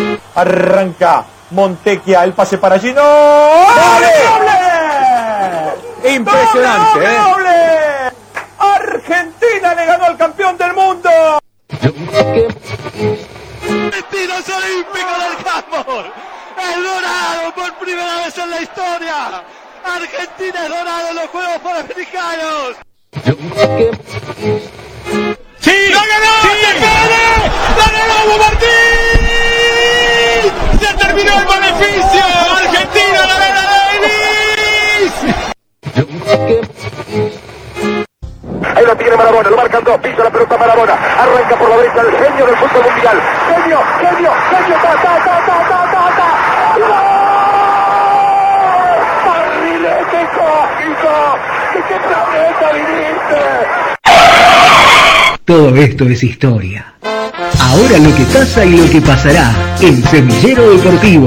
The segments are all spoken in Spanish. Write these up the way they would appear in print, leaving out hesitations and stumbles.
Arranca Montequia, el pase para Gino. ¡Doble! Impresionante, ¡doble, doble! Argentina le ganó al campeón del mundo. Destinos olímpicos del handball. El dorado por primera vez en la historia. Argentina es dorado en los Juegos Panamericanos. ¡Sí! ¡La ganó! ¡Sí! ¡Se puede! ¡La ganó Hugo Martín! ¡Se terminó el beneficio! ¡Argentina la gana Davis! Ahí lo tiene Maradona, lo marcan dos, pisa la pelota Maradona, arranca por la derecha el genio del fútbol mundial. Genio, ¡gol! ¡Barrilete cósmico! ¿De qué planeta viniste? Todo esto es historia. Ahora lo que pasa y lo que pasará en Semillero Deportivo.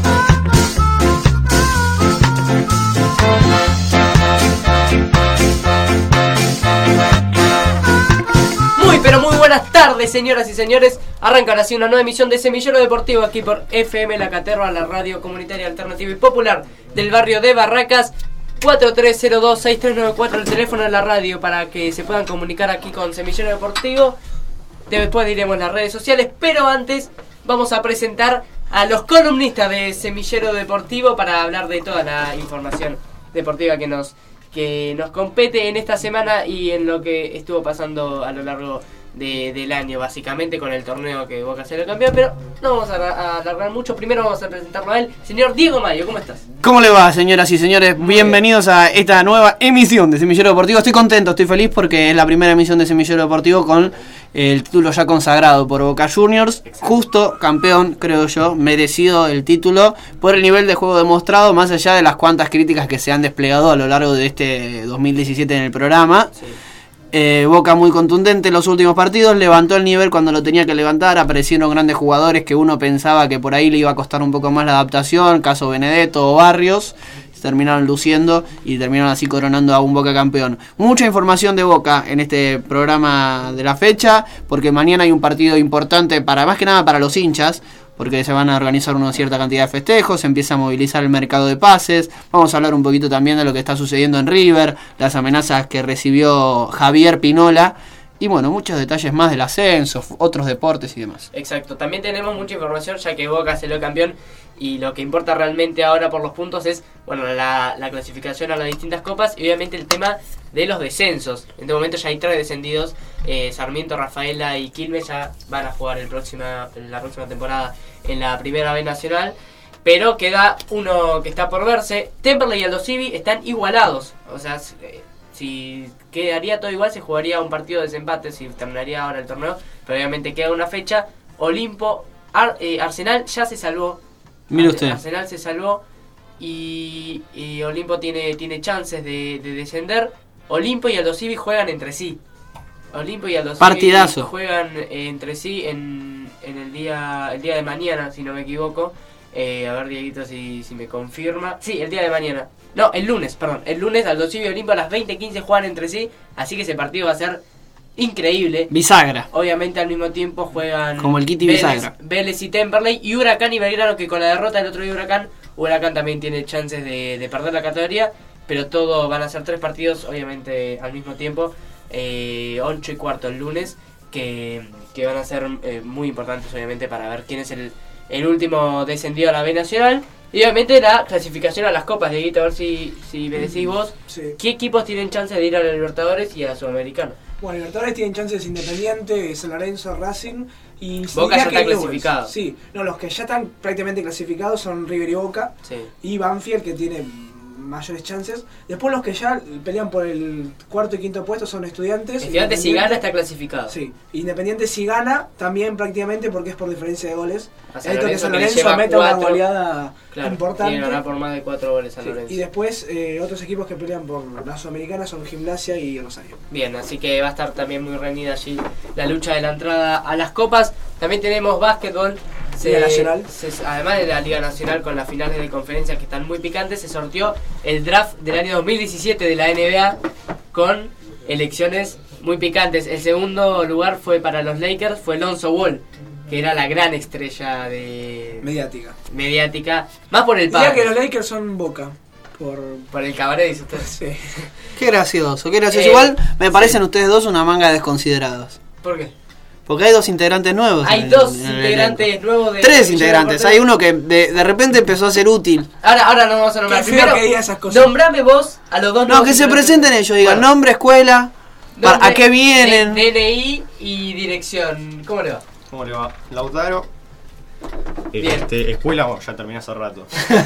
Buenas tardes, señoras y señores. Arrancan así una nueva emisión de Semillero Deportivo aquí por FM La Caterva, la radio comunitaria alternativa y popular del barrio de Barracas. 4302-6394 el teléfono de la radio para que se puedan comunicar aquí con Semillero Deportivo. Después diremos las redes sociales, pero antes vamos a presentar a los columnistas de Semillero Deportivo para hablar de toda la información deportiva que nos compete en esta semana y en lo que estuvo pasando a lo largo del año, básicamente con el torneo que Boca se lo campeón, pero no vamos a alargar mucho. Primero vamos a presentarlo a él. Señor Diego Mayo, ¿cómo estás? ¿Cómo le va, señoras y señores? Bienvenidos a esta nueva emisión de Semillero Deportivo. Estoy contento, estoy feliz porque es la primera emisión de Semillero Deportivo con el título ya consagrado por Boca Juniors. Exacto. Justo campeón, creo yo, merecido el título por el nivel de juego demostrado, más allá de las cuantas críticas que se han desplegado a lo largo de este 2017 en el programa. Sí. Boca muy contundente en los últimos partidos, levantó el nivel cuando lo tenía que levantar, aparecieron grandes jugadores que uno pensaba que por ahí le iba a costar un poco más la adaptación, caso Benedetto o Barrios, se terminaron luciendo y terminaron así coronando a un Boca campeón. Mucha información de Boca en este programa de la fecha, porque mañana hay un partido importante para más que nada para los hinchas, porque se van a organizar una cierta cantidad de festejos, se empieza a movilizar el mercado de pases, vamos a hablar un poquito también de lo que está sucediendo en River, las amenazas que recibió Javier Pinola, y bueno, muchos detalles más del ascenso, otros deportes y demás. Exacto, también tenemos mucha información ya que Boca se lo campeón y lo que importa realmente ahora por los puntos es bueno la clasificación a las distintas copas y obviamente el tema de los descensos. En este momento ya hay 3 descendidos, Sarmiento, Rafaela y Quilmes ya van a jugar la próxima temporada en la Primera B Nacional, pero queda uno que está por verse. Temperley y Aldo Civi están igualados, o sea, si quedaría todo igual se jugaría un partido de desempate si terminaría ahora el torneo, pero obviamente queda una fecha. Olimpo, Arsenal ya se salvó. Mire usted. Arsenal se salvó y Olimpo tiene chances de descender. Olimpo y Aldo Civi juegan entre sí. Olimpo y Aldo Civi partidazo. Juegan entre sí en el día de mañana, si no me equivoco. A ver, Dieguito, si me confirma. Sí, el día de mañana. No, el lunes, perdón. El lunes Aldo Civi y Olimpo a las 20:15 juegan entre sí. Así que ese partido va a ser increíble. Bisagra. Obviamente al mismo tiempo juegan como el Kitty Bisagra. Vélez y Temperley y Huracán y Belgrano, que con la derrota del otro día Huracán también tiene chances de perder la categoría, pero todo van a ser 3 partidos obviamente al mismo tiempo, 8:15 el lunes, que van a ser muy importantes obviamente para ver quién es el último descendido a la B Nacional. Y obviamente la clasificación a las copas, Dieguito, a ver si me decís vos, sí. ¿Qué equipos tienen chance de ir a la Libertadores y a la Sudamericana? Bueno, Libertadores tienen chances Independiente, San Lorenzo, Racing y Boca ya está clasificado. Sí, no, los que ya están prácticamente clasificados son River y Boca, sí. Y Banfield, que tiene mayores chances. Después los que ya pelean por el 4º y 5º puesto son Estudiantes. Estudiantes si gana está clasificado. Sí, Independiente si gana también prácticamente porque es por diferencia de goles. Esto que San Lorenzo mete una goleada importante. Tiene que ganar por más de 4 goles San Lorenzo. Y después otros equipos que pelean por la Sudamericana son Gimnasia y Rosario. Bien, así que va a estar también muy reñida allí la lucha de la entrada a las copas. También tenemos básquetbol. Nacional. Además de la Liga Nacional con las finales de conferencia que están muy picantes, se sorteó el draft del año 2017 de la NBA con elecciones muy picantes. El segundo lugar fue para los Lakers, fue Lonzo Ball. que era la gran estrella de mediática. Más por el padre. Diría que los Lakers son Boca. Por el cabaret, dice usted. Sí. Qué gracioso. Igual me parecen ustedes dos una manga de desconsiderados. ¿Por qué? Porque hay 2 integrantes nuevos. Hay 2 integrantes nuevos de 3 integrantes. Hay uno que de repente empezó a ser útil. Ahora no vamos a nombrar. Primero, que diga esas cosas. nombrame vos a los dos. No, que se presenten ellos, digan nombre, escuela, a qué vienen. DNI y dirección. ¿Cómo le va? ¿Cómo le va? Lautaro. Bien. Escuela, bueno, ya terminé hace rato.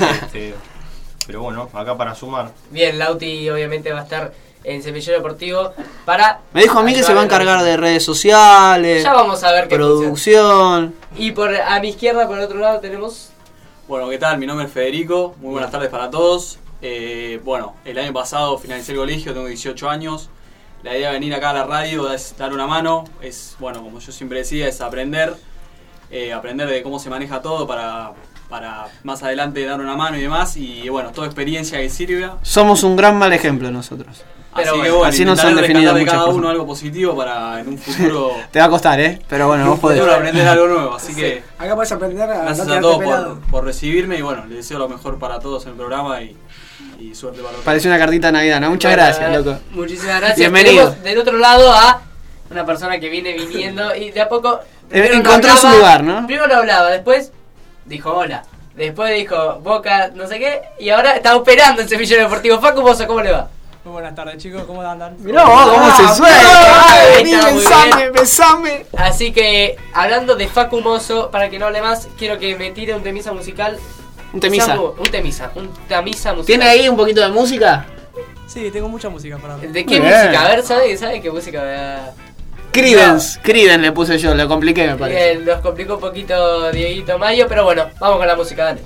Pero bueno, acá para sumar. Bien, Lauti obviamente va a estar en Semillero Deportivo para... Me dijo a mí que se va a encargar de redes sociales. Ya vamos a ver qué producción. Y a mi izquierda, por el otro lado, tenemos... Bueno, ¿qué tal? Mi nombre es Federico. Muy buenas tardes para todos. Bueno, el año pasado finalicé el colegio, tengo 18 años. La idea de venir acá a la radio es dar una mano. Es, bueno, como yo siempre decía, es aprender. Aprender de cómo se maneja todo para más adelante dar una mano y demás. Y bueno, toda experiencia que sirva. Somos un gran mal ejemplo nosotros. Así que bueno, así nos han definido de muchas cada cosas. uno algo positivo para en un futuro... Te va a costar, pero bueno, vos podés. aprender algo nuevo, así que... Acá podés aprender a gracias a todos por recibirme y bueno, les deseo lo mejor para todos en el programa y suerte para todos. Pareció una cartita de Navidad, ¿no? Muchas gracias, loco. Muchísimas gracias. Bienvenido. Tenemos del otro lado a una persona que viene viniendo y de a poco... Encontró su lugar, ¿no? Primero no hablaba, después dijo hola. Después dijo Boca, no sé qué, y ahora está operando en Semillero Deportivo. Facu Mozo, ¿cómo le va? Muy buenas tardes, chicos, ¿cómo andan? Mirá vos, cómo se suelta. Besame. Así que, hablando de Facu Mozo, para que no hable más, quiero que me tire un temisa musical. Un temisa musical. ¿Tiene ahí un poquito de música? Sí, tengo mucha música para hablar. ¿De qué música? A ver, ¿sabe qué música? Creedence le puse yo, lo compliqué me parece. Bien, nos complicó un poquito Dieguito Mayo, pero bueno, vamos con la música, dale.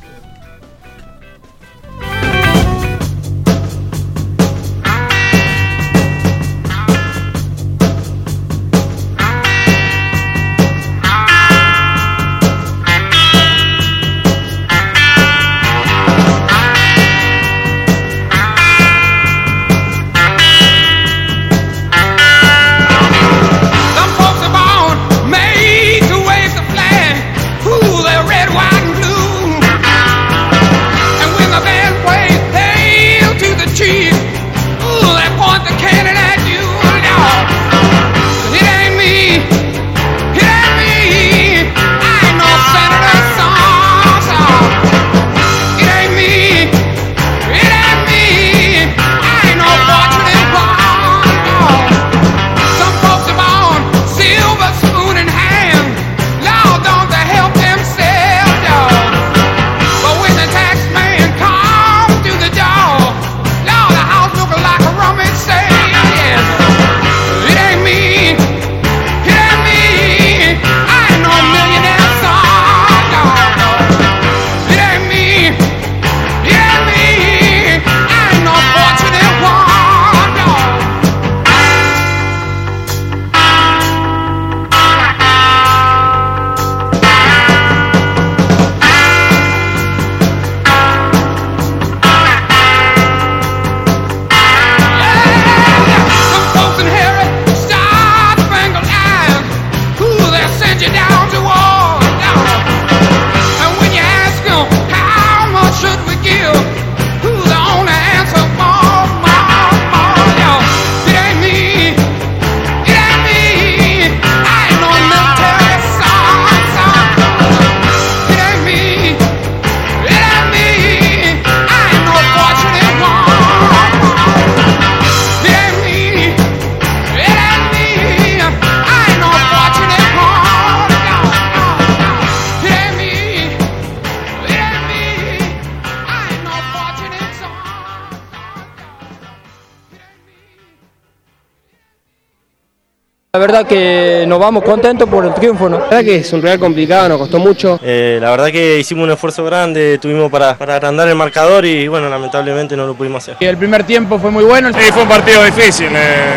La verdad que nos vamos contentos por el triunfo, ¿no? La verdad que es un rival complicado, nos costó mucho. La verdad que hicimos un esfuerzo grande, tuvimos para agrandar el marcador y bueno, lamentablemente no lo pudimos hacer. Y el primer tiempo fue muy bueno. Sí, fue un partido difícil.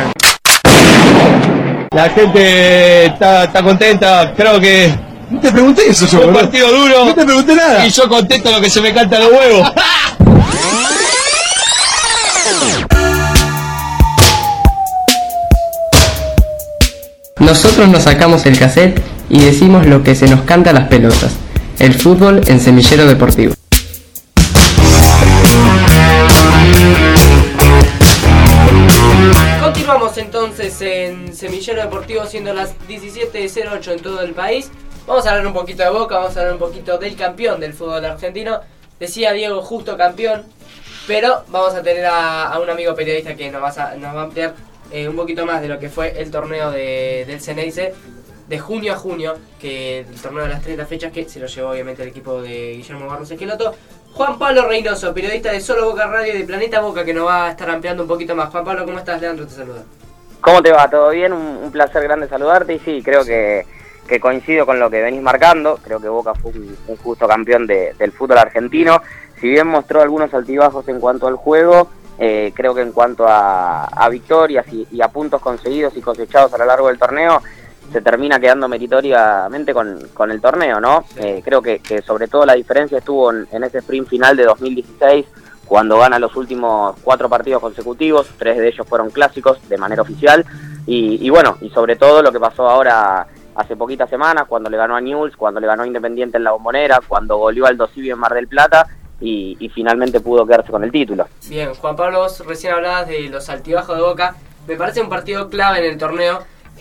La gente está contenta, creo que... No te pregunté eso yo, fue un partido duro. No te pregunté nada. Y yo contento lo que se me canta los huevos. Nosotros nos sacamos el cassette y decimos lo que se nos canta a las pelotas. El fútbol en Semillero Deportivo. Continuamos entonces en Semillero Deportivo, siendo las 17:08 en todo el país. Vamos a hablar un poquito de Boca, vamos a hablar un poquito del campeón del fútbol argentino. Decía Diego, justo campeón, pero vamos a tener a un amigo periodista que nos va a ampliar un poquito más de lo que fue el torneo del Ceneice de junio a junio, que el torneo de las 30 fechas, que se lo llevó obviamente el equipo de Guillermo Barros Esqueloto. Juan Pablo Reynoso, periodista de Solo Boca Radio y de Planeta Boca, que nos va a estar ampliando un poquito más. Juan Pablo, ¿cómo estás? Leandro te saluda. ¿Cómo te va? ¿Todo bien? Un placer grande saludarte. Y sí, creo que coincido con lo que venís marcando. Creo que Boca fue un justo campeón del fútbol argentino. Si bien mostró algunos altibajos en cuanto al juego, creo que en cuanto a victorias y a puntos conseguidos y cosechados a lo largo del torneo, se termina quedando meritoriamente con el torneo, ¿no? Sí. Creo que sobre todo la diferencia estuvo en ese sprint final de 2016, cuando gana los últimos 4 partidos consecutivos, 3 de ellos fueron clásicos de manera oficial, y bueno, y sobre todo lo que pasó ahora hace poquitas semanas, cuando le ganó a Newell's, cuando le ganó a Independiente en la Bombonera, cuando goleó al Aldosivi en Mar del Plata, y finalmente pudo quedarse con el título. Bien, Juan Pablo, vos recién hablabas de los altibajos de Boca. Me parece un partido clave en el torneo.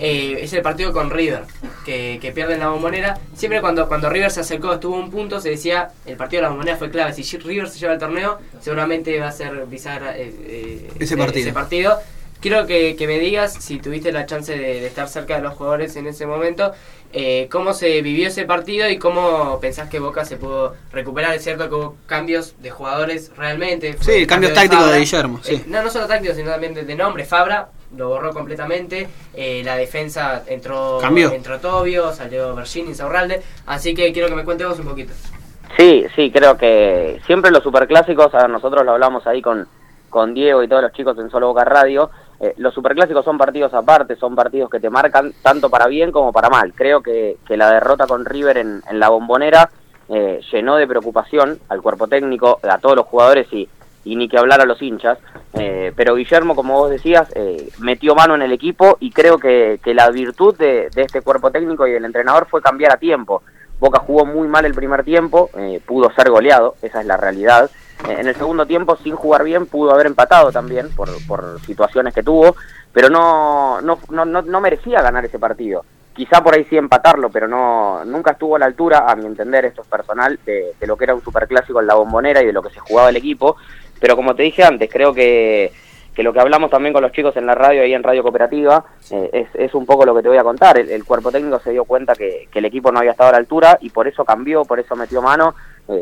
Es el partido con River, que pierde en la Bombonera. Siempre cuando River se acercó, estuvo a un punto, se decía, el partido de la Bombonera fue clave. Si River se lleva el torneo, seguramente va a ser bisagra ese partido. Quiero que me digas, si tuviste la chance de estar cerca de los jugadores en ese momento, cómo se vivió ese partido y cómo pensás que Boca se pudo recuperar. Es cierto que hubo cambios de jugadores realmente. Sí, el cambio táctico de Guillermo. Sí. No solo táctico, sino también de nombre. Fabra lo borró completamente, la defensa entró Tobio, salió Bergini, Insaurralde, así que quiero que me cuentes vos un poquito. Sí, creo que siempre los superclásicos, a ver, nosotros lo hablamos ahí con Diego y todos los chicos en Solo Boca Radio, los superclásicos son partidos aparte, son partidos que te marcan tanto para bien como para mal. Creo que la derrota con River en la Bombonera llenó de preocupación al cuerpo técnico, a todos los jugadores y ni que hablar a los hinchas, pero Guillermo, como vos decías, metió mano en el equipo, y creo que la virtud de este cuerpo técnico y del entrenador fue cambiar a tiempo. Boca jugó muy mal el primer tiempo, pudo ser goleado, esa es la realidad. En el segundo tiempo, sin jugar bien, pudo haber empatado también por situaciones que tuvo, pero no merecía ganar ese partido. Quizá por ahí sí empatarlo, pero nunca estuvo a la altura, a mi entender, esto es personal, de lo que era un superclásico en la Bombonera y de lo que se jugaba el equipo. Pero como te dije antes, creo que lo que hablamos también con los chicos en la radio, ahí en Radio Cooperativa, es un poco lo que te voy a contar. El cuerpo técnico se dio cuenta que el equipo no había estado a la altura, y por eso cambió, por eso metió mano,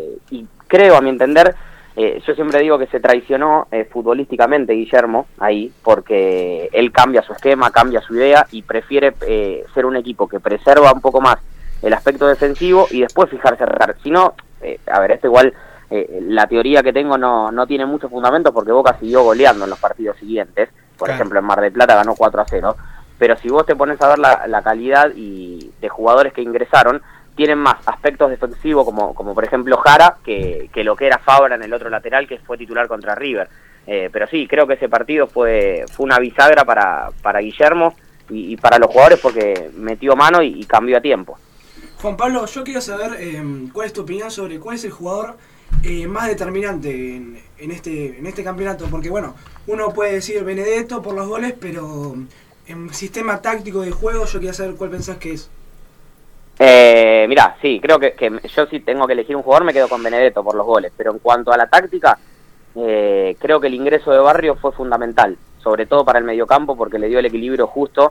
y creo, a mi entender, yo siempre digo que se traicionó futbolísticamente Guillermo ahí, porque él cambia su esquema, cambia su idea, y prefiere ser un equipo que preserva un poco más el aspecto defensivo y después fijarse a cerrar. Si no, a ver, esto igual... la teoría que tengo no tiene mucho fundamento, porque Boca siguió goleando en los partidos siguientes. Por ejemplo, en Mar del Plata ganó 4-0. Pero si vos te pones a ver la calidad y de jugadores que ingresaron, tienen más aspectos defensivos, como por ejemplo Jara, que lo que era Fabra en el otro lateral, que fue titular contra River. Pero sí, creo que ese partido fue una bisagra para Guillermo y para los jugadores, porque metió mano y cambió a tiempo. Juan Pablo, yo quiero saber cuál es tu opinión sobre cuál es el jugador más determinante en este campeonato, porque bueno, uno puede decir Benedetto por los goles, pero en sistema táctico de juego yo quería saber cuál pensás que es. Mirá, sí, creo que yo sí tengo que elegir un jugador, me quedo con Benedetto por los goles, pero en cuanto a la táctica, creo que el ingreso de Barrio fue fundamental, sobre todo para el mediocampo, porque le dio el equilibrio justo.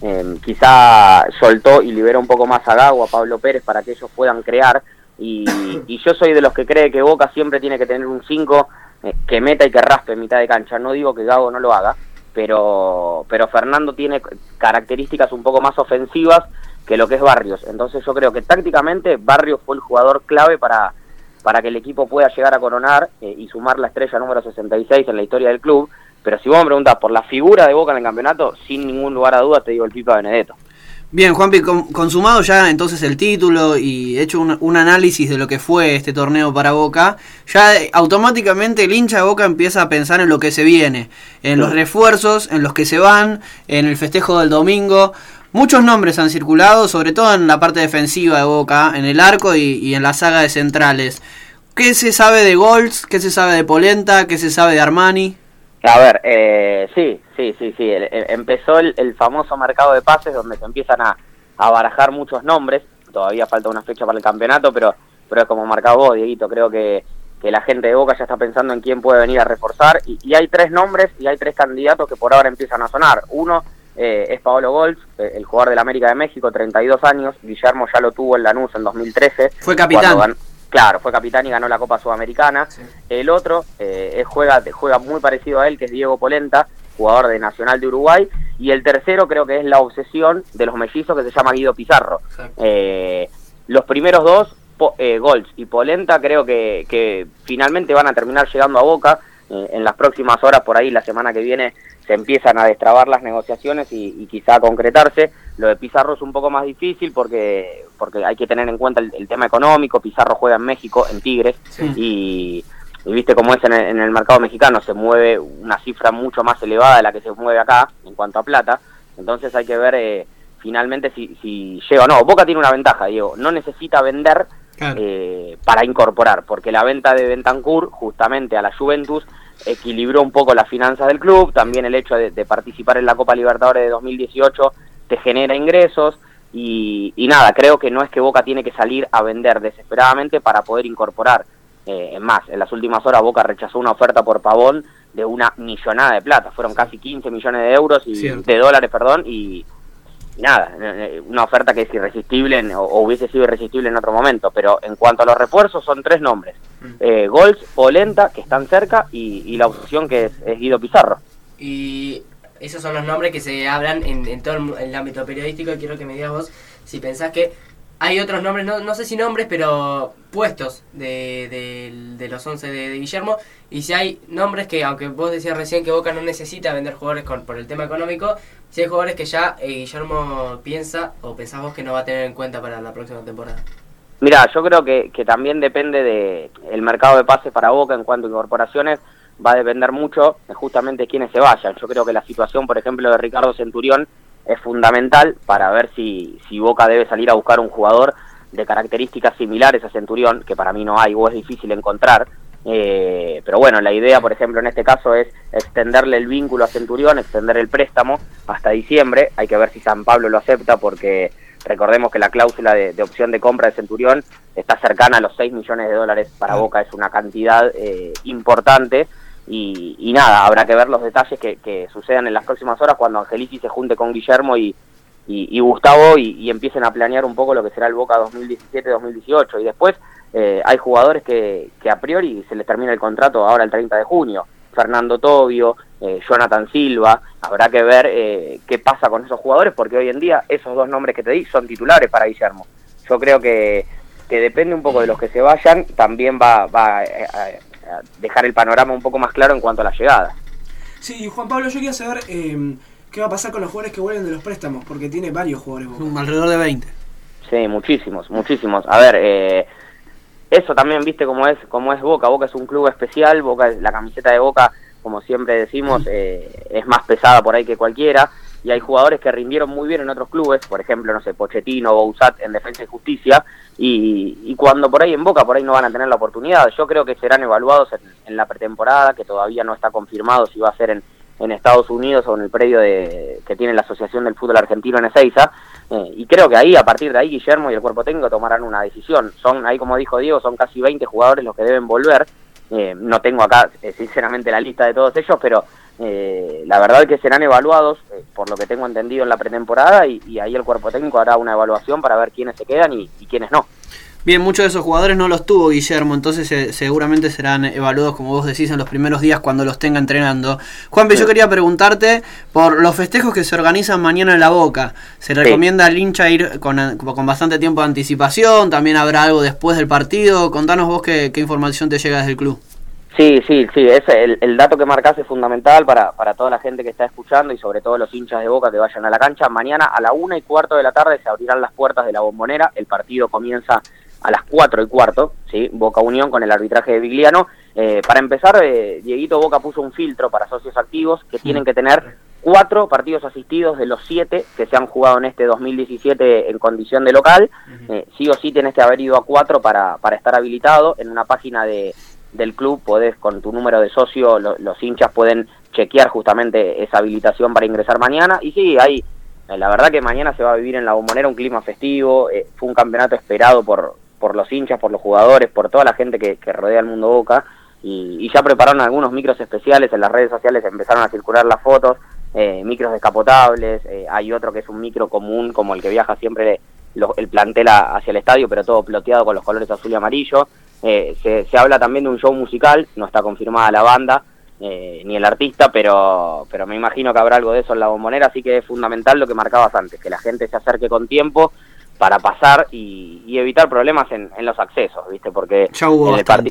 Quizá soltó y liberó un poco más a Gago, a Pablo Pérez, para que ellos puedan crear. Y yo soy de los que cree que Boca siempre tiene que tener un 5 que meta y que raspe en mitad de cancha. No digo que Gago no lo haga, pero Fernando tiene características un poco más ofensivas que lo que es Barrios. Entonces yo creo que tácticamente Barrios fue el jugador clave para que el equipo pueda llegar a coronar y sumar la estrella número 66 en la historia del club. Pero si vos me preguntás por la figura de Boca en el campeonato, sin ningún lugar a duda te digo el Pipa Benedetto. Bien, Juanpi, consumado ya entonces el título y hecho un análisis de lo que fue este torneo para Boca, ya automáticamente el hincha de Boca empieza a pensar en lo que se viene, en los refuerzos, en los que se van, en el festejo del domingo. Muchos nombres han circulado, sobre todo en la parte defensiva de Boca, en el arco y en la saga de centrales. ¿Qué se sabe de Golds? ¿Qué se sabe de Polenta? ¿Qué se sabe de Armani? A ver, sí. Empezó el famoso mercado de pases donde se empiezan a barajar muchos nombres. Todavía falta una fecha para el campeonato, pero es como marcado vos, Dieguito. Creo que la gente de Boca ya está pensando en quién puede venir a reforzar. Y hay 3 nombres y hay 3 candidatos que por ahora empiezan a sonar. Uno es Paolo Golds, el jugador del América de México, 32 años. Guillermo ya lo tuvo en Lanús en 2013. Fue capitán. Claro, fue capitán y ganó la Copa Sudamericana. Sí. El otro juega muy parecido a él, que es Diego Polenta, jugador de Nacional de Uruguay. Y el tercero creo que es la obsesión de los mellizos, que se llama Guido Pizarro. Los primeros dos, Golds y Polenta, creo que finalmente van a terminar llegando a Boca. En las próximas horas, por ahí la semana que viene, se empiezan a destrabar las negociaciones y quizá a concretarse. Lo de Pizarro es un poco más difícil porque hay que tener en cuenta el tema económico. Pizarro juega en México, en Tigres, y viste cómo es en el mercado mexicano, se mueve una cifra mucho más elevada de la que se mueve acá en cuanto a plata. Entonces hay que ver finalmente si llega o no. Boca tiene una ventaja, Diego, no necesita vender para incorporar, porque la venta de Bentancur justamente a la Juventus equilibró un poco las finanzas del club. También el hecho de participar en la Copa Libertadores de 2018 te genera ingresos y nada, creo que no es que Boca tiene que salir a vender desesperadamente para poder incorporar. Es más, en las últimas horas Boca rechazó una oferta por Pavón de una millonada de plata, fueron casi 15 millones de euros de dólares, y nada, una oferta que es irresistible o hubiese sido irresistible en otro momento. Pero en cuanto a los refuerzos, son 3 nombres: Golds, Polenta, que están cerca, y la opción que es Guido Pizarro. Y esos son los nombres que se hablan en todo el ámbito periodístico. Y quiero que me digas vos si pensás que hay otros nombres, no sé si nombres, pero puestos de los 11 de Guillermo. Y si hay nombres que, aunque vos decías recién que Boca no necesita vender jugadores por el tema económico, si hay jugadores que ya Guillermo piensa, o pensás vos que no va a tener en cuenta para la próxima temporada. Mirá, yo creo que también depende de el mercado de pases para Boca en cuanto a incorporaciones. Va a depender mucho de justamente quiénes se vayan. Yo creo que la situación, por ejemplo, de Ricardo Centurión es fundamental para ver si Boca debe salir a buscar un jugador de características similares a Centurión, que para mí no hay o es difícil encontrar. Pero bueno, la idea, por ejemplo, en este caso es extenderle el vínculo a Centurión, extender el préstamo hasta diciembre. Hay que ver si San Pablo lo acepta, porque recordemos que la cláusula de opción de compra de Centurión está cercana a los 6 millones de dólares. Para Boca es una cantidad importante. Y nada, habrá que ver los detalles que sucedan en las próximas horas cuando Angelici se junte con Guillermo y Gustavo y empiecen a planear un poco lo que será el Boca 2017-2018. Y después hay jugadores que a priori se les termina el contrato ahora el 30 de junio. Fernando Tobio, Jonathan Silva. Habrá que ver qué pasa con esos jugadores, porque hoy en día esos 2 nombres que te di son titulares para Guillermo. Yo creo que depende un poco de los que se vayan, también va a dejar el panorama un poco más claro en cuanto a la llegada. Sí, Juan Pablo, yo quería saber qué va a pasar con los jugadores que vuelven de los préstamos, porque tiene varios jugadores Boca. Alrededor de 20. Sí, muchísimos. A ver, eso también, viste cómo es Boca. Boca es un club especial. Boca, la camiseta de Boca, como siempre decimos, es más pesada por ahí que cualquiera. Y hay jugadores que rindieron muy bien en otros clubes, por ejemplo, no sé, Pochettino, Bouzat en Defensa y Justicia, y cuando por ahí en Boca, por ahí no van a tener la oportunidad. Yo creo que serán evaluados en la pretemporada, que todavía no está confirmado si va a ser en Estados Unidos o en el predio que tiene la Asociación del Fútbol Argentino en Ezeiza, y creo que ahí, a partir de ahí, Guillermo y el cuerpo técnico tomarán una decisión. Son, ahí como dijo Diego, son casi 20 jugadores los que deben volver. No tengo acá, sinceramente, la lista de todos ellos, pero la verdad es que serán evaluados, por lo que tengo entendido, en la pretemporada, y ahí el cuerpo técnico hará una evaluación para ver quiénes se quedan y quiénes no. Bien, muchos de esos jugadores no los tuvo Guillermo, entonces seguramente serán evaluados, como vos decís, en los primeros días cuando los tenga entrenando. Juanpe, yo quería preguntarte por los festejos que se organizan mañana en La Boca. Se recomienda al hincha ir con bastante tiempo de anticipación, también habrá algo después del partido. Contanos vos qué información te llega desde el club. Sí, el dato que marcás es fundamental para toda la gente que está escuchando y sobre todo los hinchas de Boca que vayan a la cancha. Mañana a la 1:15 de la tarde se abrirán las puertas de la Bombonera. El partido comienza a las 4:15, ¿sí? Boca Unión con el arbitraje de Vigliano. Para empezar, Dieguito, Boca puso un filtro para socios activos que tienen que tener 4 partidos asistidos de los 7 que se han jugado en este 2017 en condición de local. Sí o sí tenés que haber ido a 4 para estar habilitado. En una página del club podés, con tu número de socio, los hinchas pueden chequear justamente esa habilitación para ingresar mañana. Y sí, la verdad que mañana se va a vivir en La Bombonera un clima festivo. Fue un campeonato esperado por los hinchas, por los jugadores, por toda la gente que rodea el mundo Boca. Y ya prepararon algunos micros especiales. En las redes sociales empezaron a circular las fotos, micros descapotables. Hay otro que es un micro común, como el que viaja siempre el plantel hacia el estadio, pero todo ploteado con los colores azul y amarillo. Se habla también de un show musical, no está confirmada la banda ni el artista, pero me imagino que habrá algo de eso en La Bombonera, así que es fundamental lo que marcabas antes, que la gente se acerque con tiempo para pasar y evitar problemas en los accesos, ¿viste? Porque ya hubo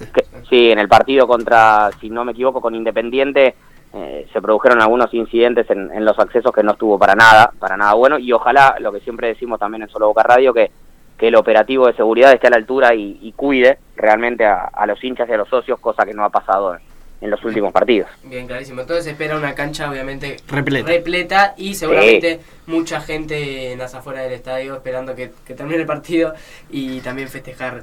en el partido contra, si no me equivoco, con Independiente, se produjeron algunos incidentes en los accesos que no estuvo para nada bueno, y ojalá, lo que siempre decimos también en Solo Boca Radio, que el operativo de seguridad esté a la altura y cuide realmente a los hinchas y a los socios, cosa que no ha pasado en los últimos partidos. Bien, clarísimo. Entonces se espera una cancha obviamente repleta y seguramente mucha gente en las afueras del estadio esperando que termine el partido y también festejar.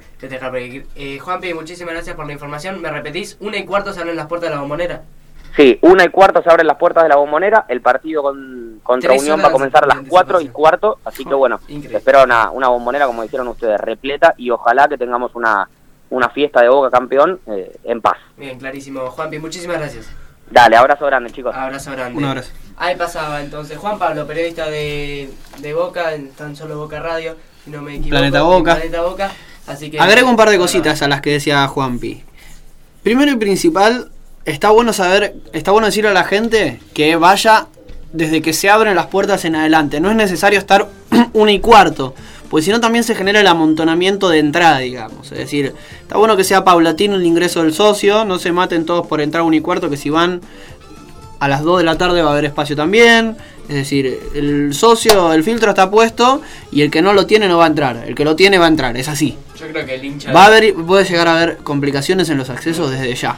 Juanpi, muchísimas gracias por la información. ¿Me repetís? 1:15 se abren las puertas de La Bombonera. Sí, 1:15 se abren las puertas de La Bombonera. El partido contra Unión va a comenzar a las 4:15, así que bueno, se espera una Bombonera, como dijeron ustedes, repleta, y ojalá que tengamos una fiesta de Boca campeón en paz. Bien, clarísimo. Juanpi, muchísimas gracias. Dale, abrazo grande, chicos. Abrazo grande. Un abrazo. Ahí pasaba entonces Juan Pablo, periodista de Boca, en Tan Solo Boca Radio, si no me equivoco. Planeta Boca. Planeta Boca. Así que agrego un par de cositas a las que decía Juanpi. Primero y principal, está bueno decirle a la gente que vaya desde que se abren las puertas en adelante. No es necesario estar 1:15, porque si no también se genera el amontonamiento de entrada, digamos. Es decir, está bueno que sea paulatino el ingreso del socio, no se maten todos por entrar 1:15, que si van a las 2 de la tarde va a haber espacio también. Es decir, el socio, el filtro está puesto y el que no lo tiene no va a entrar. El que lo tiene va a entrar, es así. Yo creo que el hincha puede llegar a haber complicaciones en los accesos desde ya.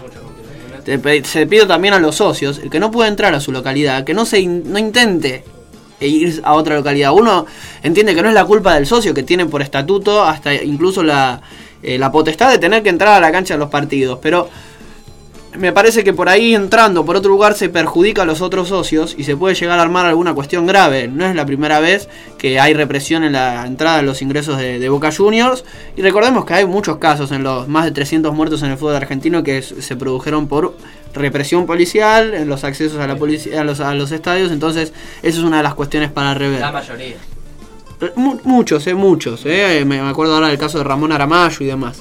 Se pide también a los socios, el que no puede entrar a su localidad, que no intente ir a otra localidad. Uno entiende que no es la culpa del socio, que tiene por estatuto hasta incluso la potestad de tener que entrar a la cancha de los partidos, pero me parece que por ahí entrando por otro lugar se perjudica a los otros socios y se puede llegar a armar alguna cuestión grave. No es la primera vez que hay represión en la entrada de los ingresos de Boca Juniors, y recordemos que hay muchos casos en los más de 300 muertos en el fútbol argentino que se produjeron por represión policial en los accesos a la policía, a los estadios. Entonces eso es una de las cuestiones para rever. La mayoría. Muchos. Me acuerdo ahora del caso de Ramón Aramayo y demás.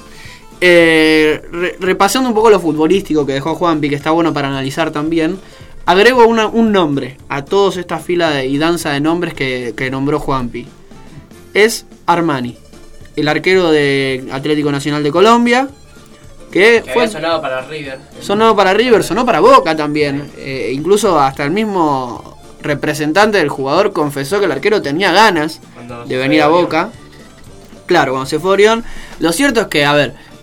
Repasando un poco lo futbolístico que dejó Juanpi, que está bueno para analizar también, agrego un nombre a toda esta fila y danza de nombres que nombró Juanpi. Es Armani, el arquero de Atlético Nacional de Colombia, que fue sonado para River. Sonó para Boca también. Incluso hasta el mismo representante del jugador confesó que el arquero tenía ganas de venir a Boca. Claro, cuando se fue Orión. Lo cierto es que,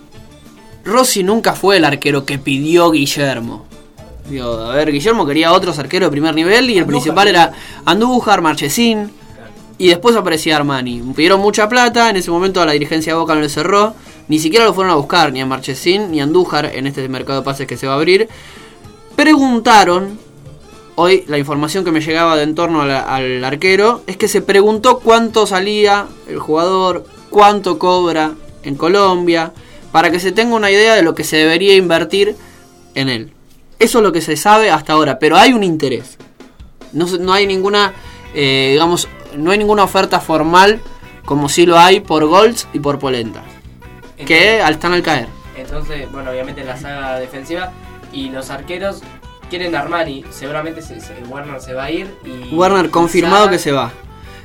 Rossi nunca fue el arquero que pidió Guillermo. Guillermo quería otros arqueros de primer nivel y el principal era Andújar, Marchesín, y después aparecía Armani. Pidieron mucha plata, en ese momento a la dirigencia de Boca no le cerró, ni siquiera lo fueron a buscar, ni a Marchesín ni a Andújar en este mercado de pases que se va a abrir. Preguntaron, hoy la información que me llegaba de en torno al arquero, es que se preguntó cuánto salía el jugador, cuánto cobra en Colombia, para que se tenga una idea de lo que se debería invertir en él. Eso es lo que se sabe hasta ahora, pero hay un interés. No hay ninguna, no hay ninguna oferta formal como sí lo hay por Golds y por Polenta, que están al caer. Entonces, obviamente la saga defensiva y los arqueros quieren a Armani, seguramente Werner se va a ir. Werner confirmado que se va.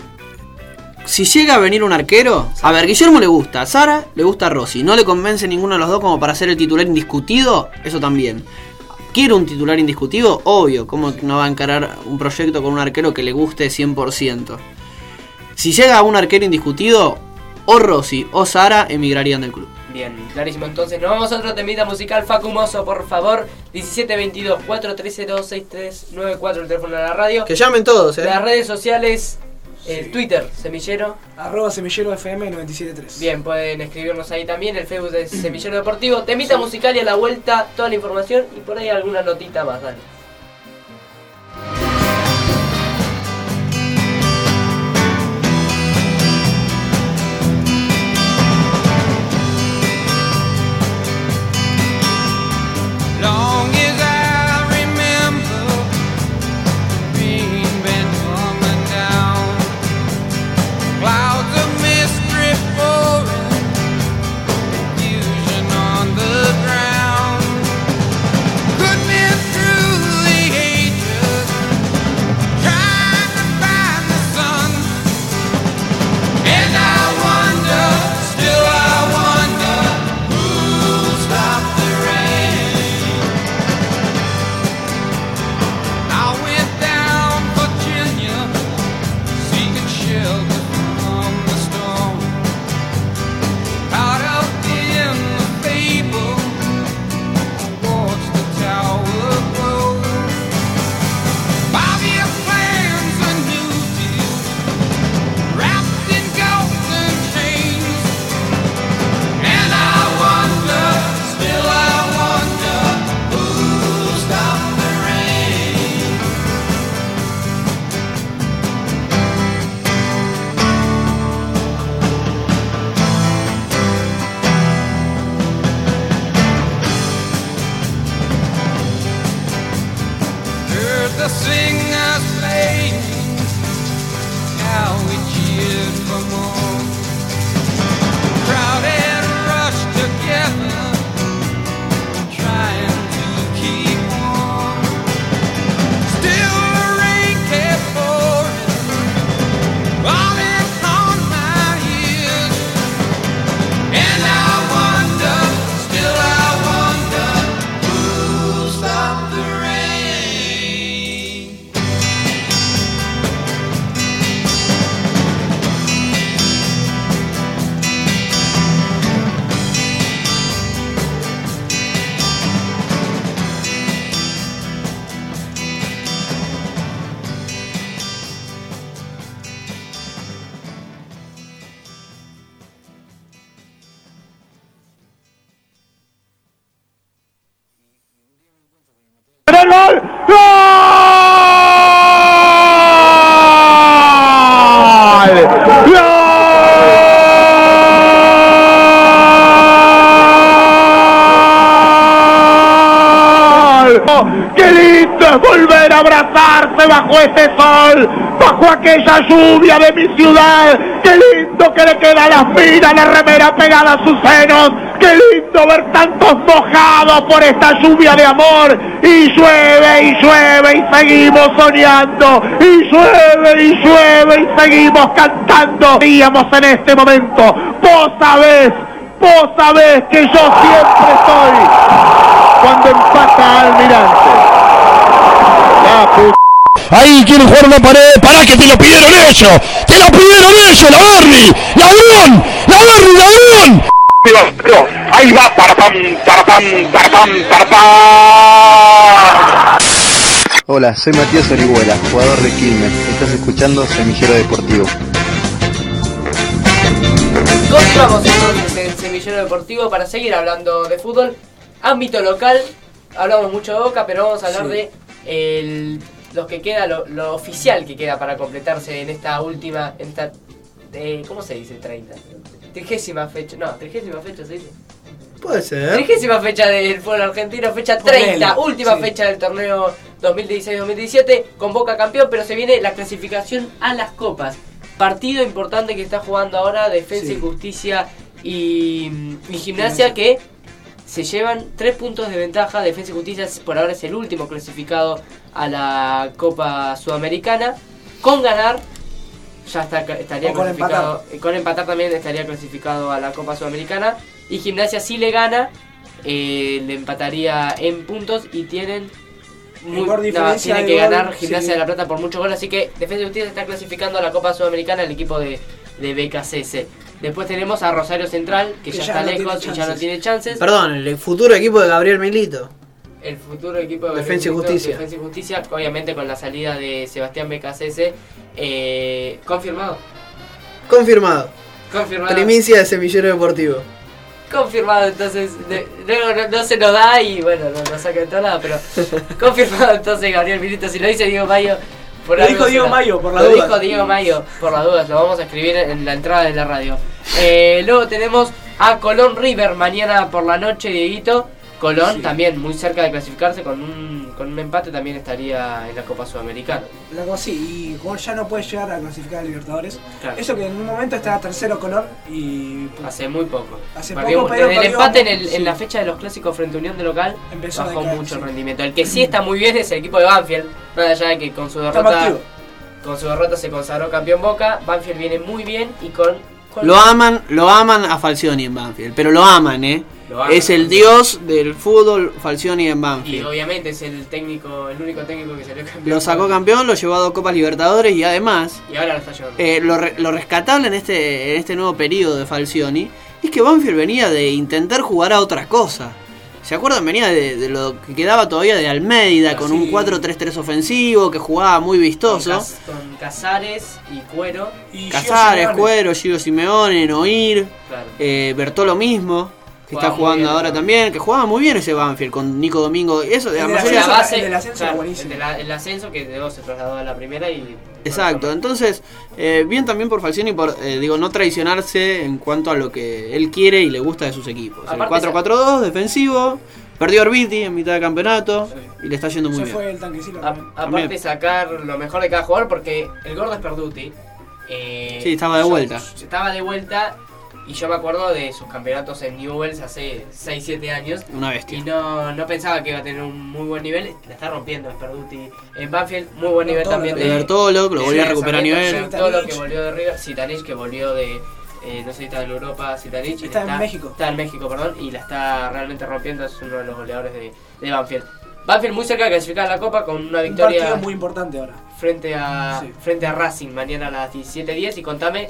Si llega a venir un arquero, Guillermo le gusta, a Sara le gusta a Rossi, no le convence ninguno de los dos como para ser el titular indiscutido, eso también. ¿Quiere un titular indiscutido? Obvio, ¿cómo no va a encarar un proyecto con un arquero que le guste 100%? Si llega un arquero indiscutido, o Rossi o Sara emigrarían del club. Bien, clarísimo. Entonces nos vamos a otro temita musical. Facu Mozo, por favor. 1722-430-6394, el teléfono de la radio. Que llamen todos, Las redes sociales, Twitter, Semillero. @semillerofm973. Bien, pueden escribirnos ahí también. El Facebook de Semillero Deportivo. Temita musical y a la vuelta toda la información y por ahí alguna notita más. Dale. Long as I remember being bent coming down, clouds of mist drift pouring, confusion on the ground. Could be through the ages, trying to find the sun, and I wonder, still I wonder, who'll stop the rain. I went down Virginia, seeking shelter from the storm. Caught up in the fable, watched the tower grow. 5-year plans, a new deal, wrapped in golden chains. And I wonder, still I wonder, who'll stop the rain. Heard the singers playing, now we cheered for more. Crowd had rushed together, trying to keep warm. Still the rain kept pouring, falling on my ears. And I wonder, still I wonder, who'll stop the rain. ¡El gol! ¡Gol! ¡Gol! ¡Qué lindo es volver a abrazarse bajo este sol! Bajo aquella lluvia de mi ciudad. ¡Qué lindo que le queda a las minas la remera pegada a sus senos! ¡Qué lindo ver tantos mojados por esta lluvia de amor! Y llueve y seguimos soñando. Y llueve y seguimos cantando. Veíamos en este momento. Vos sabés que yo siempre estoy cuando empata Almirante. La puta. Ahí quieren jugar una pared. Pará, que te lo pidieron ellos. ¡Te lo pidieron ellos, la Berni! ¡Ladrón! ¡La Berni, ladrón! Ahí va, para pam. Hola, soy Matías Orihuela, jugador de Quilmes. Estás escuchando Semillero Deportivo. Continuamos entonces en Semillero Deportivo para seguir hablando de fútbol. Ámbito local, hablamos mucho de Boca, pero vamos a hablar de lo que queda, lo oficial que queda para completarse en esta última, ¿cómo se dice? 30ª fecha, no, 30ª fecha se dice. Puede ser. 30ª fecha del fútbol argentino, fecha 30, última fecha del torneo 2016-2017, con Boca campeón, pero se viene la clasificación a las copas. Partido importante que está jugando ahora Defensa y Justicia y Gimnasia, que se llevan 3 puntos de ventaja. Defensa y Justicia por ahora es el último clasificado a la Copa Sudamericana. Con ganar ya estaría clasificado. Con empatar también estaría clasificado a la Copa Sudamericana. Y Gimnasia, si le gana, le empataría en puntos y tienen tiene que ganar Gimnasia de la Plata por muchos goles. Así que Defensa y Justicia está clasificando a la Copa Sudamericana el equipo de BKCS. Después tenemos a Rosario Central, que ya está no tiene lejos y ya no tiene chances. Perdón, el futuro equipo de Gabriel Milito. El futuro equipo de Defensa y Justicia. Defensa y Justicia, obviamente con la salida de Sebastián Becasese, confirmado. Confirmado. Confirmado. Primicia de Semillero Deportivo. Confirmado, entonces no se nos da y bueno, no saca de todo lado, pero confirmado entonces Gabriel Milito. Si lo dice Diego Mayo, por Lo dijo Diego Mayo, por la duda. duda. Lo dijo Diego Mayo, por las dudas, lo vamos a escribir en la entrada de la radio. Luego tenemos a Colón River mañana por la noche, Dieguito. Colón también muy cerca de clasificarse, con un empate también estaría en la Copa Sudamericana. Luego sí, y como ya no puede llegar a clasificar a Libertadores, Claro. eso que en un momento estaba tercero Colón y Hace muy poco. Hace Perdió- poco, pero desde el perdió- empate sí. en la fecha de los clásicos frente a Unión de local Empezó a bajó decaer, mucho el sí. rendimiento. El que sí está muy bien es el equipo de Banfield, más allá de que con su Estamos derrota activos. se consagró campeón Boca. Banfield viene muy bien y con Lo aman a Falcioni en Banfield, pero lo aman, Lo aman. Es el dios del fútbol Falcioni en y Banfield. obviamente es el único técnico que salió campeón. Lo sacó campeón, lo llevó a 2 Copas Libertadores y además Y ahora lo está llevando. lo rescatable en este nuevo periodo de Falcioni es que Banfield venía de intentar jugar a otra cosa. ¿Se acuerdan? Venía de lo que quedaba todavía de Almeida, con un 4-3-3 ofensivo, que jugaba muy vistoso. Con Casares y Cuero. Casares, Cuero, Gio Simeone, Noir, Claro. Bertolo mismo, que Jugaba está muy jugando bien, ahora también, que jugaba muy bien ese Banfield con Nico Domingo. Eso de la mayoría La base, el del ascenso claro, era buenísimo. el ascenso que luego se trasladó a la primera y... Exacto, entonces bien también por Falcioni por no traicionarse en cuanto a lo que él quiere y le gusta de sus equipos. El Aparte 4-4-2 defensivo, perdió Orbiti en mitad de campeonato y le está yendo muy Se bien. fue el tanquecito. Aparte sacar lo mejor de cada jugador porque el gordo es Perduti. Sí, estaba de vuelta. Estaba de vuelta y yo me acuerdo de sus campeonatos en Newell's hace 6-7 años. Una bestia. Y no pensaba que iba a tener un muy buen nivel. La está rompiendo Perduti. En Banfield, muy buen nivel también De Bertolo, que lo volvió a recuperar nivel. Bertolo que volvió de River. Zitanich que volvió de... no sé si está en Europa, Zitanich. Está en México. Está en México, perdón. Y la está realmente rompiendo. Es uno de los goleadores de Banfield. Banfield muy cerca de clasificar a la Copa con una Un victoria partido muy importante ahora. frente a Racing mañana a las 17:10. Y contame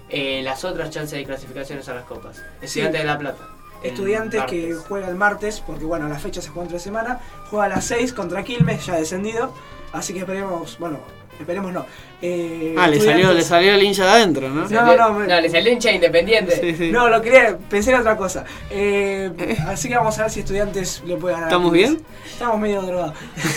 las otras chances de clasificaciones a las Copas. Estudiantes de La Plata. Estudiantes que juega el martes, porque bueno, la fecha se juega entre semana, juega a las 6 contra Quilmes, ya descendido, así que esperemos no. Le salió el hincha de adentro, ¿no? No, le salió hincha Independiente. Sí. No, pensé en otra cosa. Así que vamos a ver si Estudiantes le puede ganar. ¿Estamos bien? Estamos medio drogados.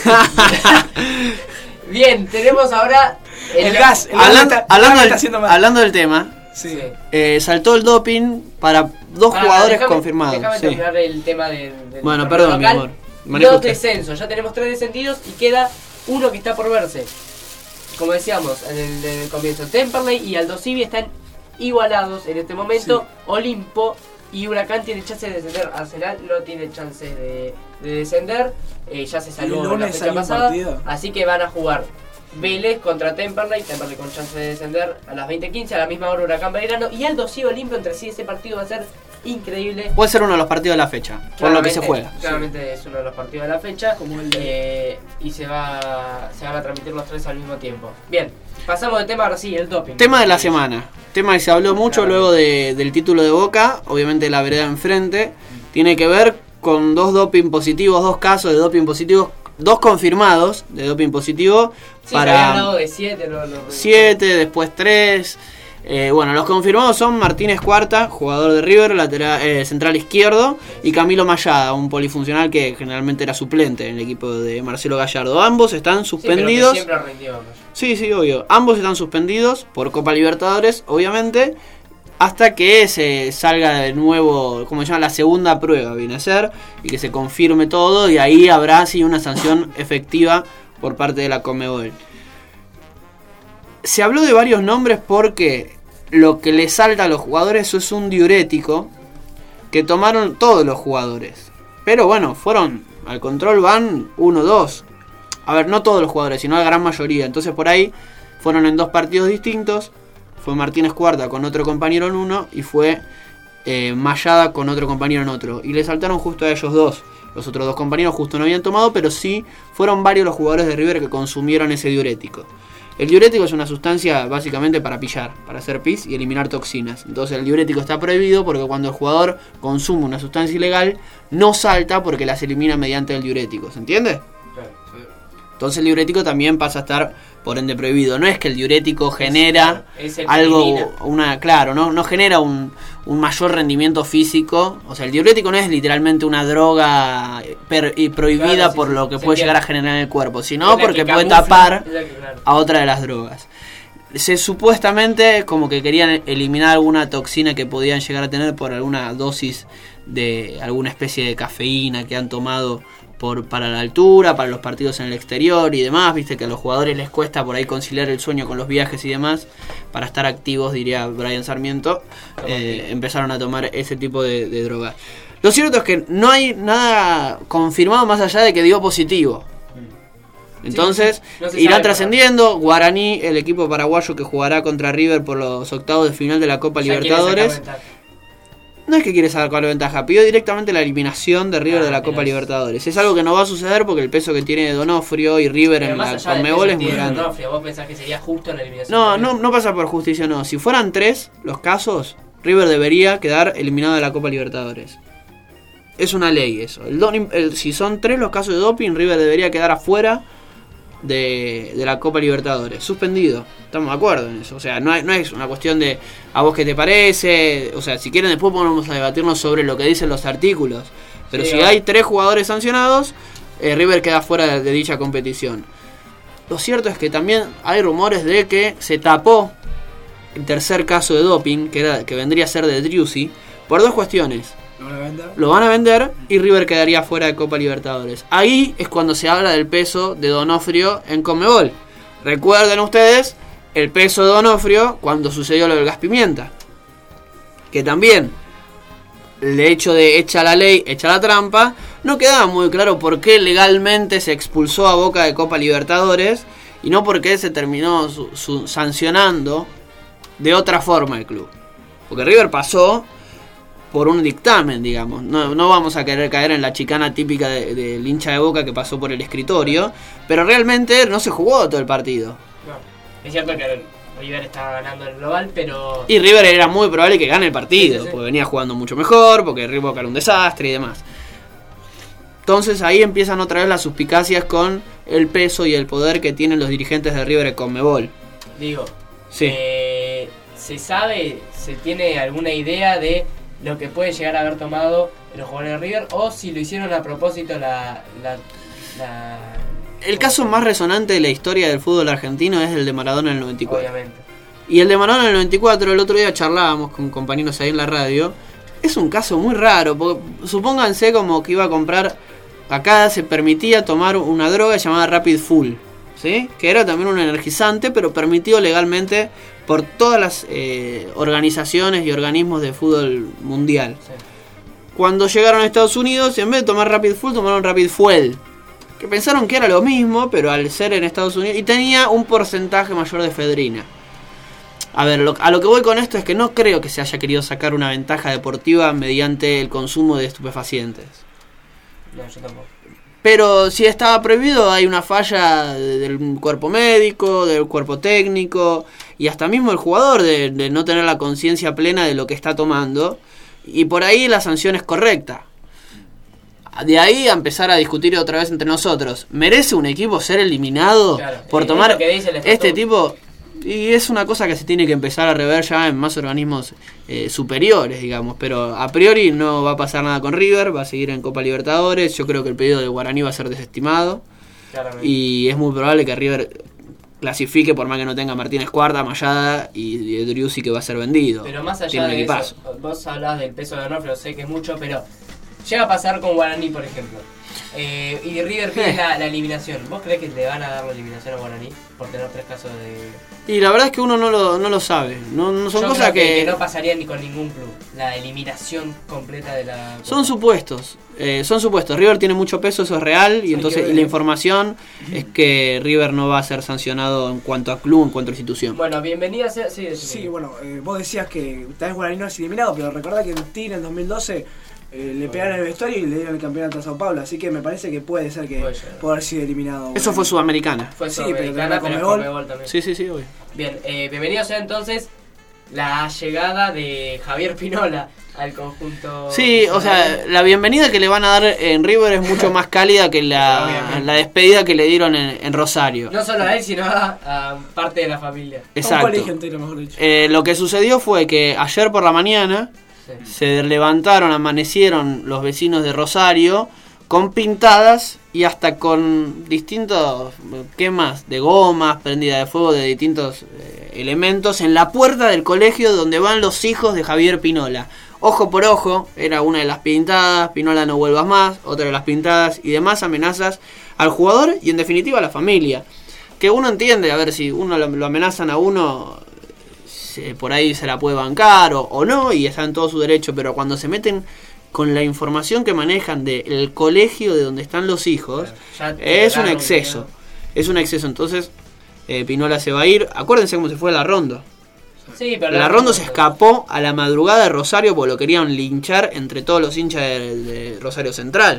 Bien, tenemos ahora el gas. Hablando del tema, sí. Saltó el doping para dos jugadores confirmados. Déjame Sí. terminar el tema del Bueno, torneo perdón, mi local. amor. Maneja Dos usted. descensos, ya tenemos 3 descendidos y queda uno que está por verse. Como decíamos en el comienzo, Temperley y Aldo Civi están igualados en este momento. Sí. Olimpo y Huracán tienen chance de descender. Arsenal no tiene chance de descender. Ya se Y salvó el la lunes fecha salió un pasada. partido. Así que van a jugar Vélez contra Temperley con chance de descender a las 20:15. A la misma hora Huracán Belgrano y Aldo Civi Olimpo entre sí. Ese partido va a ser increíble. Puede ser uno de los partidos de la fecha, por lo que se juega. Claramente es uno de los partidos de la fecha. Y se van a transmitir los 3 al mismo tiempo. Bien, pasamos de tema ahora sí, el doping. Tema de la semana. Tema que se habló mucho luego del título de Boca, obviamente la vereda enfrente. Tiene que ver con dos doping positivos, 2 casos de doping positivos, 2 confirmados de doping positivo. Sí, había hablado de 7. 7, después 3. Bueno, los confirmados son Martínez Cuarta, jugador de River, lateral, central izquierdo, y Camilo Mayada, un polifuncional que generalmente era suplente en el equipo de Marcelo Gallardo. Ambos están suspendidos. Sí, pero que siempre rindió. Sí, obvio. Ambos están suspendidos por Copa Libertadores, obviamente, hasta que se salga de nuevo, como se llama, la segunda prueba, viene a ser, y que se confirme todo, y ahí habrá sí una sanción efectiva por parte de la Conmebol. Se habló de varios nombres porque lo que le salta a los jugadores eso es un diurético que tomaron todos los jugadores. Pero bueno, al control van 1, 2. A ver, no todos los jugadores, sino la gran mayoría. Entonces por ahí fueron en 2 partidos distintos. Fue Martínez Cuarta con otro compañero en uno y fue Mayada con otro compañero en otro. Y le saltaron justo a ellos 2. Los otros 2 compañeros justo no habían tomado, pero sí fueron varios los jugadores de River que consumieron ese diurético. El diurético es una sustancia básicamente para pillar, para hacer pis y eliminar toxinas. Entonces el diurético está prohibido porque cuando el jugador consume una sustancia ilegal, no salta porque las elimina mediante el diurético. ¿Se entiende? Entonces el diurético también pasa a estar por ende prohibido. No es que el diurético genera algo, no genera un mayor rendimiento físico. O sea, el diurético no es literalmente una droga prohibida por lo que puede llegar a generar en el cuerpo, sino porque puede tapar a otra de las drogas. Supuestamente como que querían eliminar alguna toxina que podían llegar a tener por alguna dosis de alguna especie de cafeína que han tomado para la altura, para los partidos en el exterior y demás. Viste que a los jugadores les cuesta por ahí conciliar el sueño con los viajes y demás. Para estar activos, diría Brian Sarmiento, empezaron a tomar ese tipo de drogas. Lo cierto es que no hay nada confirmado más allá de que dio positivo. Entonces irá trascendiendo. Guaraní, el equipo paraguayo que jugará contra River por los octavos de final de la Copa Libertadores. No es que quiere sacar la ventaja, pidió directamente la eliminación de River de la Copa Libertadores. Es algo que no va a suceder porque el peso que tiene Donofrio y River en la Conmebol es muy grande. ¿Vos pensás que sería justo la eliminación? No pasa por justicia, no. Si fueran 3 los casos, River debería quedar eliminado de la Copa Libertadores. Es una ley eso. Si son 3 los casos de doping, River debería quedar afuera de la Copa Libertadores. Suspendido. Estamos de acuerdo en eso. O sea, no es una cuestión de a vos qué te parece. O sea, si quieren después vamos a debatirnos sobre lo que dicen los artículos. Pero si hay 3 jugadores sancionados, River queda fuera de dicha competición. Lo cierto es que también hay rumores de que se tapó el tercer caso de doping, que vendría a ser de Driussi, por 2 cuestiones. Lo van a vender y River quedaría fuera de Copa Libertadores. Ahí es cuando se habla del peso de Donofrio en Conmebol. Recuerden ustedes el peso de Donofrio cuando sucedió lo del gas pimienta. Que también el hecho de echa la ley, echa la trampa, no quedaba muy claro por qué legalmente se expulsó a Boca de Copa Libertadores y no por qué se terminó sancionando de otra forma el club. Porque River pasó por un dictamen, digamos. No vamos a querer caer en la chicana típica del hincha de Boca que pasó por el escritorio, pero realmente no se jugó todo el partido. No. Es cierto que River estaba ganando el global, pero... Y River era muy probable que gane el partido, porque venía jugando mucho mejor, porque River Boca era un desastre y demás. Entonces ahí empiezan otra vez las suspicacias con el peso y el poder que tienen los dirigentes de River en Conmebol. Digo, sí. ¿Se sabe, se tiene alguna idea de lo que puede llegar a haber tomado los jugadores de River o si lo hicieron a propósito El caso más resonante de la historia del fútbol argentino es el de Maradona en el 94. Obviamente. Y el de Maradona en el 94, el otro día charlábamos con compañeros ahí en la radio, es un caso muy raro, porque supónganse como que iba a comprar, acá se permitía tomar una droga llamada Rapid Full, ¿sí? Que era también un energizante, pero permitido legalmente por todas las organizaciones y organismos de fútbol mundial. Sí. Cuando llegaron a Estados Unidos, en vez de tomar Rapid Full, tomaron Rapid Fuel, que pensaron que era lo mismo, pero al ser en Estados Unidos, y tenía un porcentaje mayor de efedrina. A ver, a lo que voy con esto es que no creo que se haya querido sacar una ventaja deportiva mediante el consumo de estupefacientes. No, yo tampoco. Pero si estaba prohibido, hay una falla del cuerpo médico, del cuerpo técnico y hasta mismo el jugador de no tener la conciencia plena de lo que está tomando. Y por ahí la sanción es correcta. De ahí a empezar a discutir otra vez entre nosotros. ¿Merece un equipo ser eliminado por tomar este tipo? Y es una cosa que se tiene que empezar a rever ya en más organismos superiores, digamos. Pero a priori no va a pasar nada con River, va a seguir en Copa Libertadores. Yo creo que el pedido de Guaraní va a ser desestimado. Claramente. Y es muy probable que River clasifique por más que no tenga Martínez Cuarta, Mayada y Driussi, que va a ser vendido. Pero más allá de eso, vos hablás del peso de Donofrio, sé que es mucho, pero llega a pasar con Guaraní, por ejemplo. Y River pide la eliminación. ¿Vos creés que le van a dar la eliminación a Guaraní por tener 3 casos de...? Y la verdad es que uno no lo sabe. No son Yo cosas creo que no pasaría ni con ningún club. La eliminación completa de la... Son supuestos. River tiene mucho peso, eso es real. Y entonces la información es que River no va a ser sancionado en cuanto a club, en cuanto a institución. Bueno, bienvenida sea... Sí, bueno, vos decías que tal vez Guaraní no es eliminado, pero recuerda que en Tigre en 2012... le pegaron el vestuario y le dieron el campeonato a Sao Paulo, así que me parece que puede ser que pueda haber sido eliminado. Eso fue Sudamericana. Fue Sí, Sudamericana, pero pero Conmebol también. Sí, obvio. Bien, bienvenido sea entonces la llegada de Javier Pinola al conjunto. Sí, o sea, la bienvenida que le van a dar en River es mucho más cálida que la despedida que le dieron en Rosario. No solo a él, sino a parte de la familia. Exacto. Un colegio entero, mejor dicho. Lo que sucedió fue que ayer por la mañana se levantaron, amanecieron los vecinos de Rosario con pintadas y hasta con distintos quemas de gomas, prendida de fuego de distintos elementos en la puerta del colegio donde van los hijos de Javier Pinola. Ojo por ojo, era una de las pintadas, Pinola no vuelvas más, otra de las pintadas y demás amenazas al jugador y en definitiva a la familia. Que uno entiende, a ver, si uno lo amenazan a uno, por ahí se la puede bancar o no, y está en todo su derecho, pero cuando se meten con la información que manejan del colegio de donde están los hijos, es un exceso. Es un exceso, entonces Pinola se va a ir. Acuérdense cómo se fue la Rondo. Sí, pero la Rondo se escapó a la madrugada de Rosario porque lo querían linchar entre todos los hinchas de Rosario Central.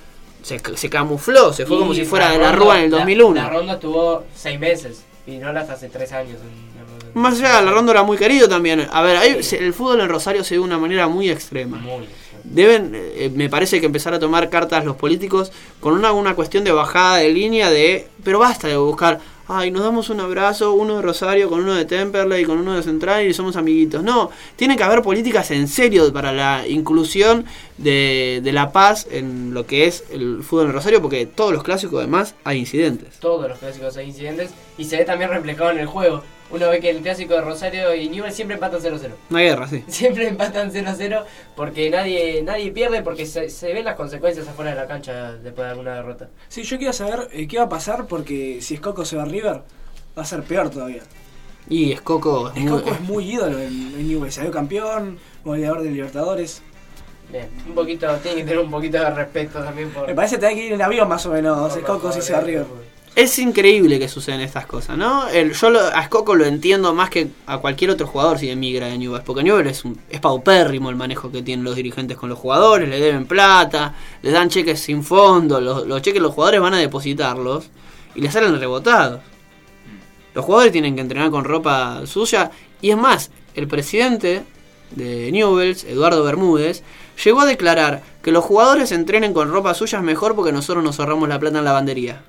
Se camufló, se fue como si fuera de la Rúa en el 2001. La Rondo estuvo 6 meses, Pinola hasta hace 3 años. Más allá, la Rondo era muy querido también. A ver, el fútbol en Rosario se ve de una manera muy extrema. Deben, me parece que empezar a tomar cartas los políticos con una cuestión de bajada de línea pero basta de buscar, ay, nos damos un abrazo, uno de Rosario con uno de Temperley, con uno de Central y somos amiguitos. No, tiene que haber políticas en serio para la inclusión de la paz en lo que es el fútbol en Rosario, porque todos los clásicos además hay incidentes. Todos los clásicos hay incidentes y se ve también reflejado en el juego. Uno ve que el clásico de Rosario y Newell's siempre empatan 0-0. Una guerra, sí. Siempre empatan 0-0 porque nadie pierde, porque se ven las consecuencias afuera de la cancha después de alguna derrota. Sí, yo quiero saber qué va a pasar, porque si Escoco se va a River, va a ser peor todavía. Y Escoco es muy ídolo en Newell's, salió campeón, goleador de Libertadores. Bien, tiene que tener un poquito de respeto también por... Me parece que tiene que ir en avión más o menos Escoco si se va a River. Es increíble que suceden estas cosas, ¿no? A Escoco lo entiendo más que a cualquier otro jugador si emigra de Newell's, porque Newell's es paupérrimo el manejo que tienen los dirigentes con los jugadores, le deben plata, les dan cheques sin fondo, los cheques los jugadores van a depositarlos y les salen rebotados. Los jugadores tienen que entrenar con ropa sucia, y es más, el presidente de Newell's, Eduardo Bermúdez, llegó a declarar que los jugadores entrenen con ropa suya es mejor porque nosotros nos ahorramos la plata en lavandería.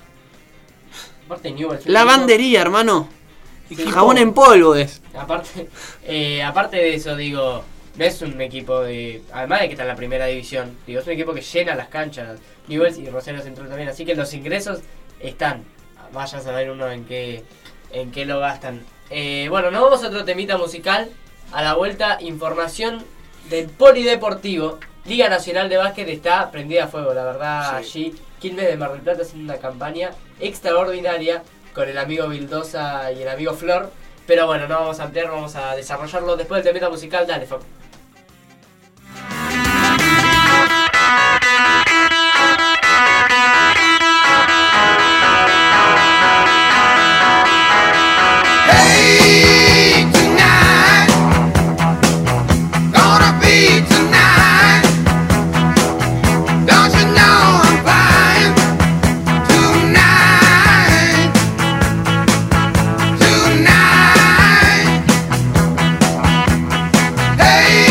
Lavandería, hermano. Jabón en polvo es. Aparte de eso, digo, no es un equipo de... Además de que está en la primera división, digo, es un equipo que llena las canchas. Newell's y Rosario Central también. Así que los ingresos están. Vaya a saber uno en qué lo gastan. Bueno, nos vamos a otro temita musical. A la vuelta, información del Polideportivo. Liga Nacional de Básquet está prendida a fuego, la verdad. Sí. Allí Quilmes de Mar del Plata haciendo una campaña extraordinaria con el amigo Vildosa y el amigo Flor. Pero bueno, no vamos a ampliar, vamos a desarrollarlo después del temita musical. Dale, Facu. Hey!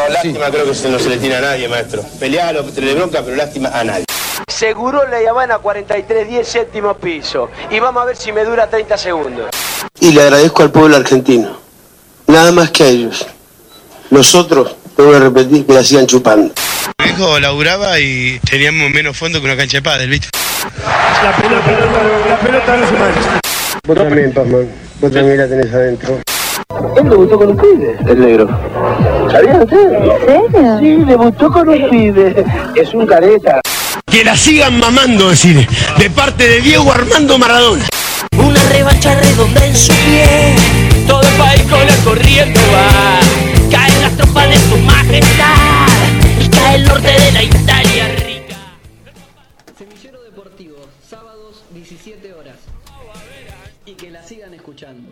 lástima creo que no se le tiene a nadie, maestro. Pelealo, tenerle bronca, pero lástima a nadie. Seguro la Habana 4310, séptimo piso. Y vamos a ver si me dura 30 segundos. Y le agradezco al pueblo argentino. Nada más que a ellos. Nosotros, tengo que repetir, que la sigan chupando. Mi hijo laburaba y teníamos menos fondo que una cancha de pádel, ¿viste? La pelota no se mancha. Vos también, Pazman. Vos también la tenés adentro. Él debutó con un pibe, el negro. ¿Sabían ustedes? ¿En serio? Sí, debutó con un pibe. Es un careta. Que la sigan mamando, decir, de parte de Diego Armando Maradona. Una revancha redonda en su pie. Todo el país con el corriente va. Caen las tropas de su majestad. Y cae el norte de la Italia rica. Semillero Deportivo, sábados 17 horas. Y que la sigan escuchando.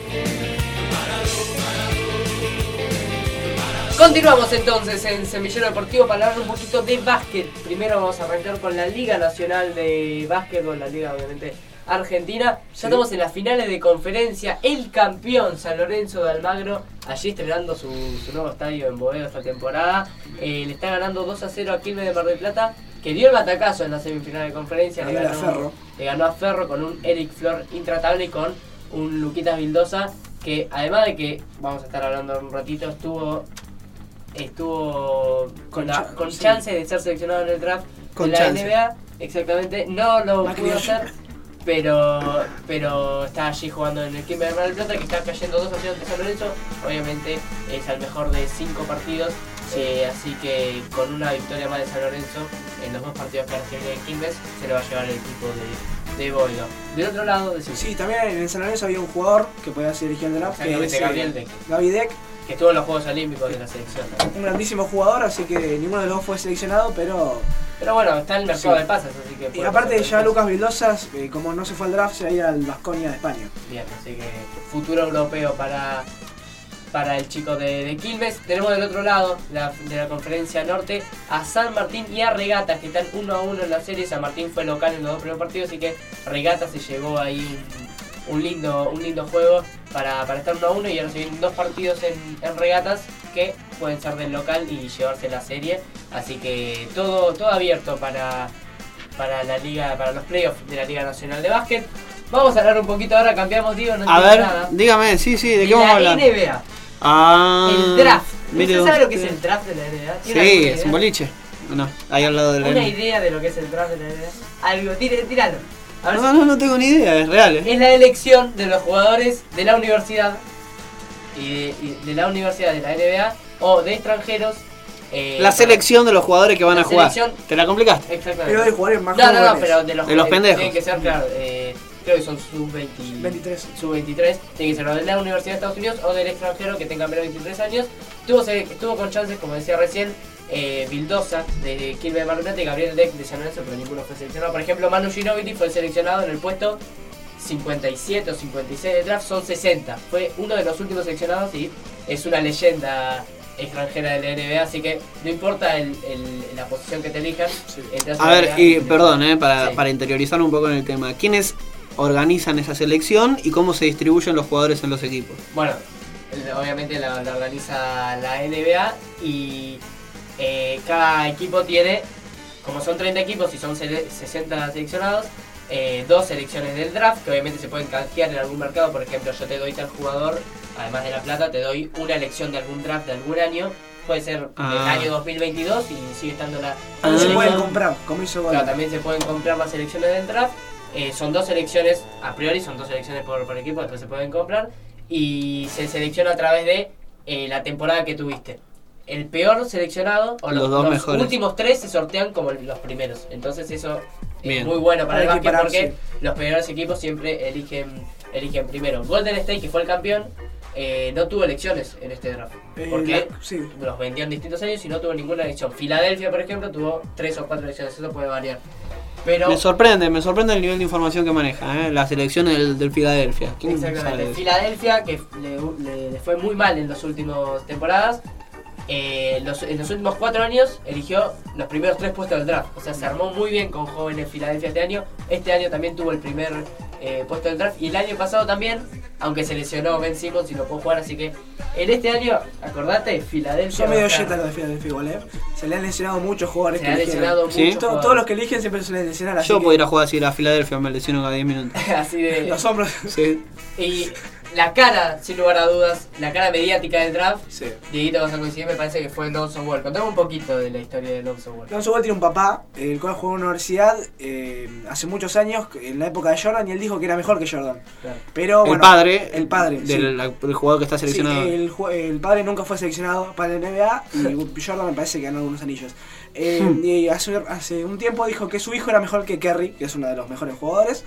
Continuamos entonces en Semillero Deportivo para hablar un poquito de básquet. Primero vamos a arrancar con la Liga Nacional de Básquetbol, la Liga obviamente Argentina. Ya estamos en las finales de conferencia. El campeón San Lorenzo de Almagro, allí estrenando su nuevo estadio en Boedo esta temporada. Le está ganando 2-0 a Quilmes de Mar del Plata, que dio el batacazo en la semifinal de conferencia. Le ganó a Ferro con un Eric Flor intratable y con un Luquitas Vildosa, que además de que, vamos a estar hablando un ratito, estuvo con chance de ser seleccionado en el draft de la NBA. Exactamente, no lo pudo hacer, pero está allí jugando en el Quilmes de Mar del Plata, que está cayendo 2-0 ante San Lorenzo. Obviamente es el mejor de 5 partidos, así que con una victoria más de San Lorenzo en los 2 partidos que ha recibido en Quilmes, se lo va a llevar el equipo de Boedo. Del otro lado, sí, también en San Lorenzo había un jugador que podía ser elegido en el draft, que es Gaby Deck, que estuvo en los Juegos Olímpicos de la selección. Un grandísimo jugador, así que ninguno de los dos fue seleccionado, pero bueno, está en el mercado de pases, así que... Y aparte ya Lucas Vildosa, como no se fue al draft, se va a ir al Baskonia de España. Bien, así que futuro europeo para el chico de Quilmes. Tenemos del otro lado de la conferencia norte a San Martín y a Regatas, que están 1-1 en la serie. San Martín fue local en los 2 primeros partidos, así que Regatas se llevó ahí un lindo juego para estar 1-1, y ahora se vienen 2 partidos en Regatas que pueden ser del local y llevarse la serie. Así que todo abierto para la liga, para los playoffs de la Liga Nacional de Básquet. Vamos a hablar un poquito ahora, cambiamos, Diego, no a ver, nada. Dígame, ¿de qué vamos a hablar? La NBA. El draft. ¿Usted sabe lo que es el draft de la NBA? Sí, es un boliche. No, ahí al lado de la NBA. ¿Una idea de lo que es el draft de la NBA? Algo, tíralo. No tengo ni idea, es real. Es la elección de los jugadores de la universidad y de la universidad de la NBA o de extranjeros. La selección de los jugadores que van a jugar. ¿Te la complicaste? Exactamente. Pero de jugadores más jóvenes. No, pero de los pendejos. Tienen que ser, claro, creo que son sub-23. Sub-23. Tiene que ser o de la Universidad de Estados Unidos o del extranjero que tenga menos de 23 años. Estuvo con chances, como decía recién, Vildosa de Quilmes de Mar del Plata y Gabriel Deck de San Lorenzo, pero ninguno fue seleccionado. Por ejemplo, Manu Ginóbili fue seleccionado en el puesto 57 o 56 de draft, son 60. Fue uno de los últimos seleccionados y es una leyenda extranjera de la NBA, así que no importa la posición que te elijan. A ver, y perdón, para interiorizar un poco en el tema, ¿quiénes organizan esa selección y cómo se distribuyen los jugadores en los equipos? Bueno, obviamente la organiza la NBA y cada equipo tiene, como son 30 equipos y son 60 seleccionados, 2 selecciones del draft, que obviamente se pueden canjear en algún mercado. Por ejemplo, yo te doy tal jugador, además de la plata, te doy una elección de algún draft de algún año. Puede ser del año 2022 y sigue estando la... se pueden comprar, como hizo Golden. Claro, también se pueden comprar las selecciones del draft. Son 2 selecciones, a priori son 2 selecciones por equipo, después se pueden comprar. Y se selecciona a través de la temporada que tuviste. El peor seleccionado, o los últimos 3 se sortean como los primeros. Entonces eso es muy bueno para el básquet, porque los peores equipos siempre eligen primero. Golden State, que fue el campeón, no tuvo elecciones en este draft, porque los vendió en distintos años y no tuvo ninguna elección. Filadelfia, por ejemplo, tuvo 3 o 4 elecciones, eso puede variar. Pero me sorprende el nivel de información que maneja, la selección del Filadelfia. Exactamente, Filadelfia, que le fue muy mal en las últimas temporadas, en los últimos 4 años eligió los primeros 3 puestos del draft. O sea, se armó muy bien con jóvenes Filadelfia este año. Este año también tuvo el primer puesto del draft. Y el año pasado también, aunque se lesionó Ben Simmons y no pudo jugar. Así que en este año, acordate, Filadelfia. Son medio yeta los de Filadelfia igual, Se le han lesionado muchos jugadores. Se le han lesionado muchos jugadores. Todos los que eligen siempre se les lesionan. Yo puedo ir a jugar así a Filadelfia, me lesiono cada 10 minutos. Así de... Los hombros. Sí. Y la cara, sin lugar a dudas, la cara mediática del draft, sí. Dieguito, vas a coincidir, me parece que fue Lonzo Ball. Contame un poquito de la historia de Lonzo Ball. Lonzo Ball tiene un papá, el cual jugó en una universidad hace muchos años, en la época de Jordan, y él dijo que era mejor que Jordan. Claro. Pero bueno, el padre del jugador que está seleccionado. Sí, el padre nunca fue seleccionado para la NBA y Jordan me parece que ganó algunos anillos. Y hace un tiempo dijo que su hijo era mejor que Curry, que es uno de los mejores jugadores.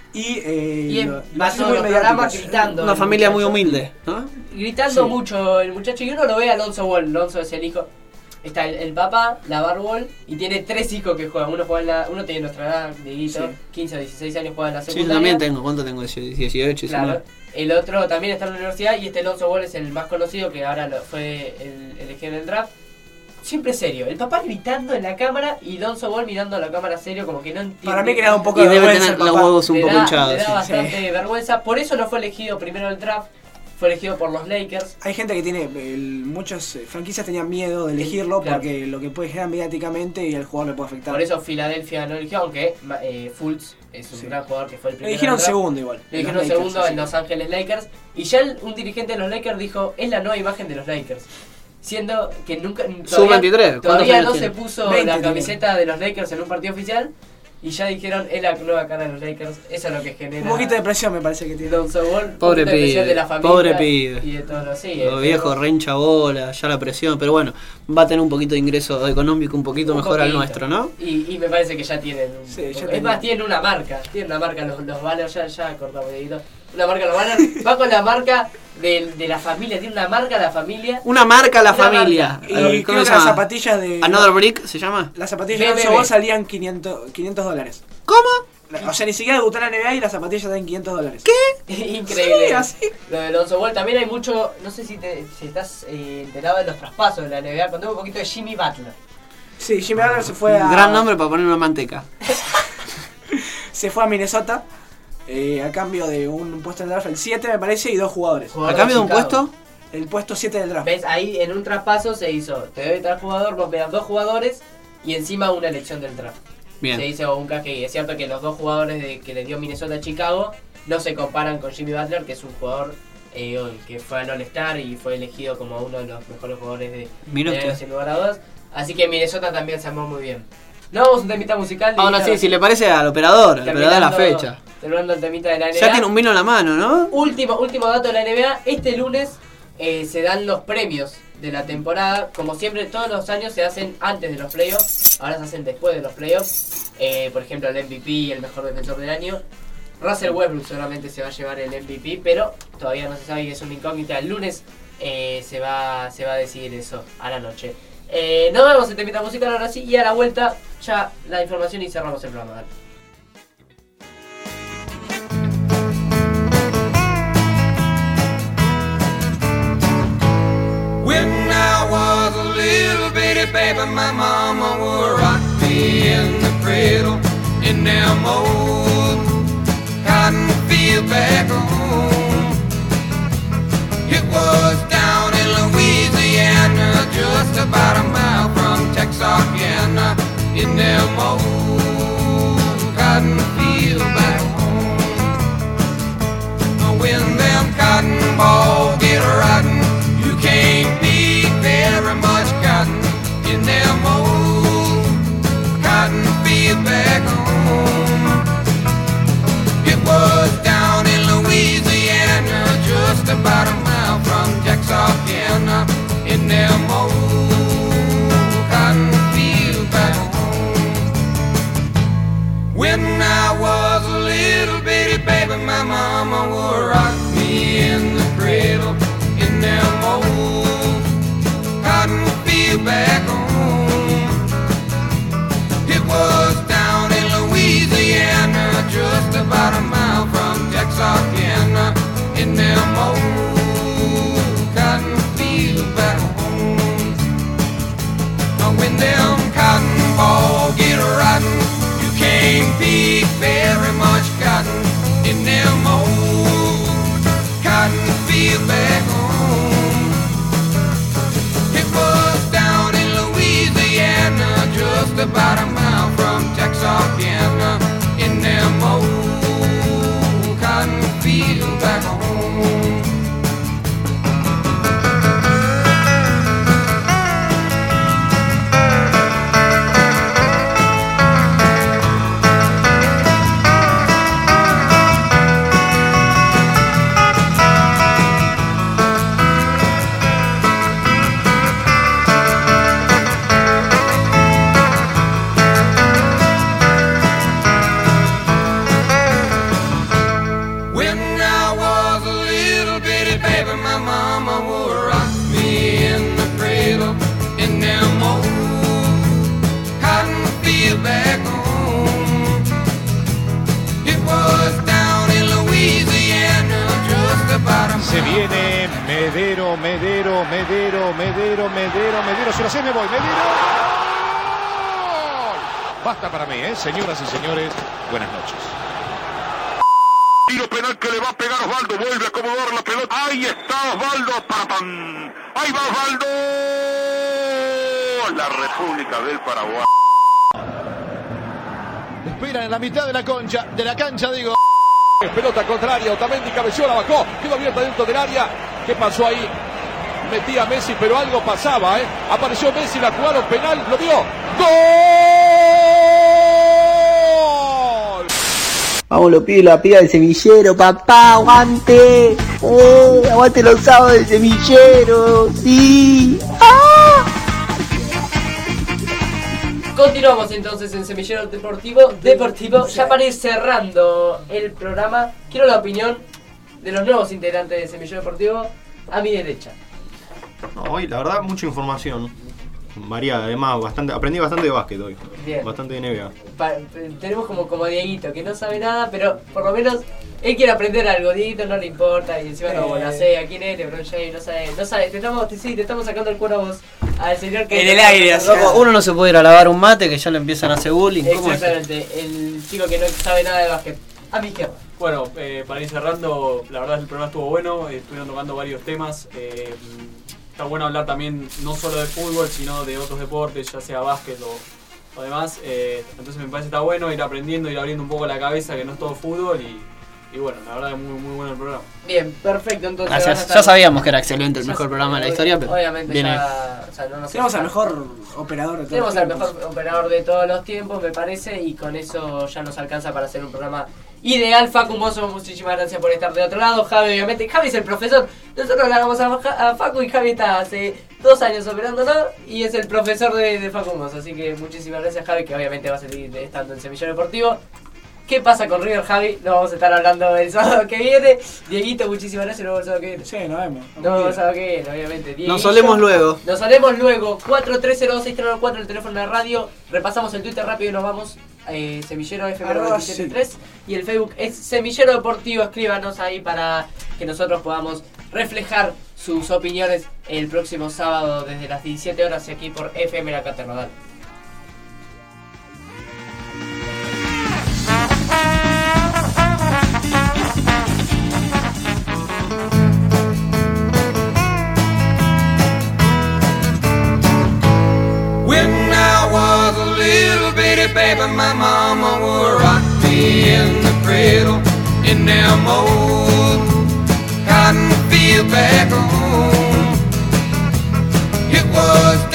Y va todos los programas gritando. Una familia muy humilde, ¿no? Gritando mucho el muchacho. Y uno lo ve a Lonzo Ball. Lonzo es el hijo. Está el papá, la Ball, y tiene 3 hijos que juegan. Uno tiene nuestra edad, Dieguito, 15 o 16 años, juega en la secundaria. Sí, yo también tengo. ¿Cuánto tengo? 18, claro. El otro también está en la universidad. Y Lonzo Ball es el más conocido, que ahora fue el elegido en el draft. Siempre serio, el papá gritando en la cámara y Lonzo Ball mirando a la cámara serio, como que no entiende. Para mí que le da un poco de vergüenza. Debe tener los huevos un poco hinchados. Le da bastante vergüenza, por eso no fue elegido primero el draft, fue elegido por los Lakers. Hay gente que tiene, muchas franquicias tenían miedo de elegirlo, claro, porque lo que puede generar mediáticamente y al jugador le puede afectar. Por eso Filadelfia no eligió, aunque Fultz es un gran jugador que fue el primero. Le dijeron segundo igual. Le dijeron segundo en Los Ángeles Lakers. Y ya un dirigente de los Lakers dijo, es la nueva imagen de los Lakers. Siendo que nunca todavía no se puso la camiseta de los Lakers en un partido oficial y ya dijeron es la nueva cara de los Lakers. Eso es lo que genera un poquito de presión, me parece que tiene Lonzo Ball. Pobre pibe, de la familia pobre pibe. Y de todos los viejos re hincha bola, ya la presión, pero bueno, va a tener un poquito de ingreso económico un poquito mejor al nuestro, ¿no? Y me parece que ya tienen más, tienen una marca, los banners, ya cortamos dedito. Una marca, los banners, va con la marca de la familia, tiene una marca la familia. Una marca la familia. Y creo que las zapatillas de... Another Brick se llama. Las zapatillas de Lonzo Ball salían $500. ¿Cómo? O sea, ni siquiera debutó en la NBA y las zapatillas salen $500. ¿Qué? Increíble. Sí, así. Lo de Lonzo Ball también hay mucho, no sé si estás enterado de los traspasos de la NBA. Contame un poquito de Jimmy Butler. Sí, Jimmy Butler se fue a... Gran nombre para poner una manteca. Se fue a Minnesota. A cambio de un puesto en el draft, el 7 me parece, y 2 jugadores. ¿A cambio de un puesto? El puesto 7 del draft. ¿Ves? Ahí en un traspaso se hizo, te doy tal jugador, vos me das 2 jugadores y encima una elección del draft. Bien. Se hizo un KGI. Es cierto que los 2 jugadores que le dio Minnesota a Chicago no se comparan con Jimmy Butler, que es un jugador que fue al All-Star y fue elegido como uno de los mejores jugadores de sin lugar a dudas. Así que Minnesota también se armó muy bien. No vamos a un temita musical. Ahora sí, si le parece al operador de la fecha. Terminando el temita de la NBA. Ya tiene un vino en la mano, ¿no? Último dato de la NBA. Este lunes se dan los premios de la temporada. Como siempre, todos los años se hacen antes de los playoffs. Ahora se hacen después de los playoffs. Por ejemplo, el MVP, el mejor defensor del año. Russell Westbrook seguramente se va a llevar el MVP, pero todavía no se sabe y es una incógnita. El lunes se va a decidir eso a la noche. Nos vemos en temita musical ahora sí. Y a la vuelta ya la información y cerramos el programa. Dale. When I was a little bitty baby, my mama would rock me in the cradle in them old cotton field back home. It was down in Louisiana, just about a mile from Texarkana, in them old cotton field back home. When them cotton balls get rotten, you can't be very much cotton in them old cotton field back home. It was down in Louisiana, just about a mile from Texarkana, in them old cotton field back home. When I was a little bitty baby, my mama would rock me in the cradle in them old cotton field back home. It was down in Louisiana, just about a mile from Texarkana, in them old cotton field back home. about a mile from Texarkana, in them old cotton fields back home. Se viene Medero, si lo sé me voy, Medero. Basta para mí, señoras y señores, buenas noches. Tiro penal que le va a pegar Osvaldo, vuelve a acomodar la pelota. Ahí está Osvaldo, ¡pam! Ahí va Osvaldo. La República del Paraguay. Esperan en la mitad de la cancha, digo. Pelota contraria, Otamendi cabeció, la bajó, quedó abierta dentro del área. ¿Qué pasó ahí? Metía Messi, pero algo pasaba, Apareció Messi, la jugaron penal, lo vio. ¡Gol! Vamos los pibes, la piba del semillero, papá, aguante. Aguante los sábados del semillero, sí. ¡Ah! Continuamos entonces en Semillero Deportivo. Ya para ir cerrando el programa, quiero la opinión de los nuevos integrantes de Semillero Deportivo a mi derecha. Hoy, la verdad, mucha información variada. Además, aprendí bastante de básquet hoy. Bien. Bastante de NBA. Tenemos como a Dieguito, que no sabe nada, pero por lo menos él quiere aprender algo. Dieguito no le importa y encima no la sé. ¿A quién es? LeBron James, no sabe. Te estamos sacando el cuero a vos, al señor que... En el aire, así. Uno no se puede ir a lavar un mate que ya le empiezan a hacer bullying. Exactamente, el chico que no sabe nada de básquet. A mi izquierda. Bueno, para ir cerrando, la verdad el programa estuvo bueno, estuvieron tocando varios temas. Está bueno hablar también no solo de fútbol, sino de otros deportes, ya sea básquet o demás. Entonces me parece que está bueno ir aprendiendo, ir abriendo un poco la cabeza, que no es todo fútbol y bueno, la verdad es muy bueno el programa. Bien, perfecto, entonces. Gracias. Ya sabíamos que era excelente, el mejor programa de la historia, pero obviamente viene. Tenemos al mejor operador de todos los tiempos. Tenemos al mejor operador de todos los tiempos, me parece, y con eso ya nos alcanza para hacer un programa ideal. Facu Mozo, muchísimas gracias por estar de otro lado. Javi, obviamente, Javi es el profesor. Nosotros le hagamos a Facu y Javi está hace 2 años operándolo y es el profesor de Facu Mozo. Así que muchísimas gracias, Javi, que obviamente va a seguir estando en Semillero Deportivo. ¿Qué pasa con River, Javi? Lo vamos a estar hablando el sábado que viene. Dieguito, muchísimas gracias. Nos vemos el sábado que viene. Sí, nos vemos. Nos vemos el sábado que viene, obviamente. Dieguito, nos solemos luego. 4302-634, el teléfono de la radio. Repasamos el Twitter rápido y nos vamos. Semillero FM973 y el Facebook es Semillero Deportivo. Escríbanos ahí para que nosotros podamos reflejar sus opiniones el próximo sábado desde las 17 horas aquí por FM La Caternodal. When I was a little bitty baby, my mama would rock me in the cradle in them old cotton field back home. It was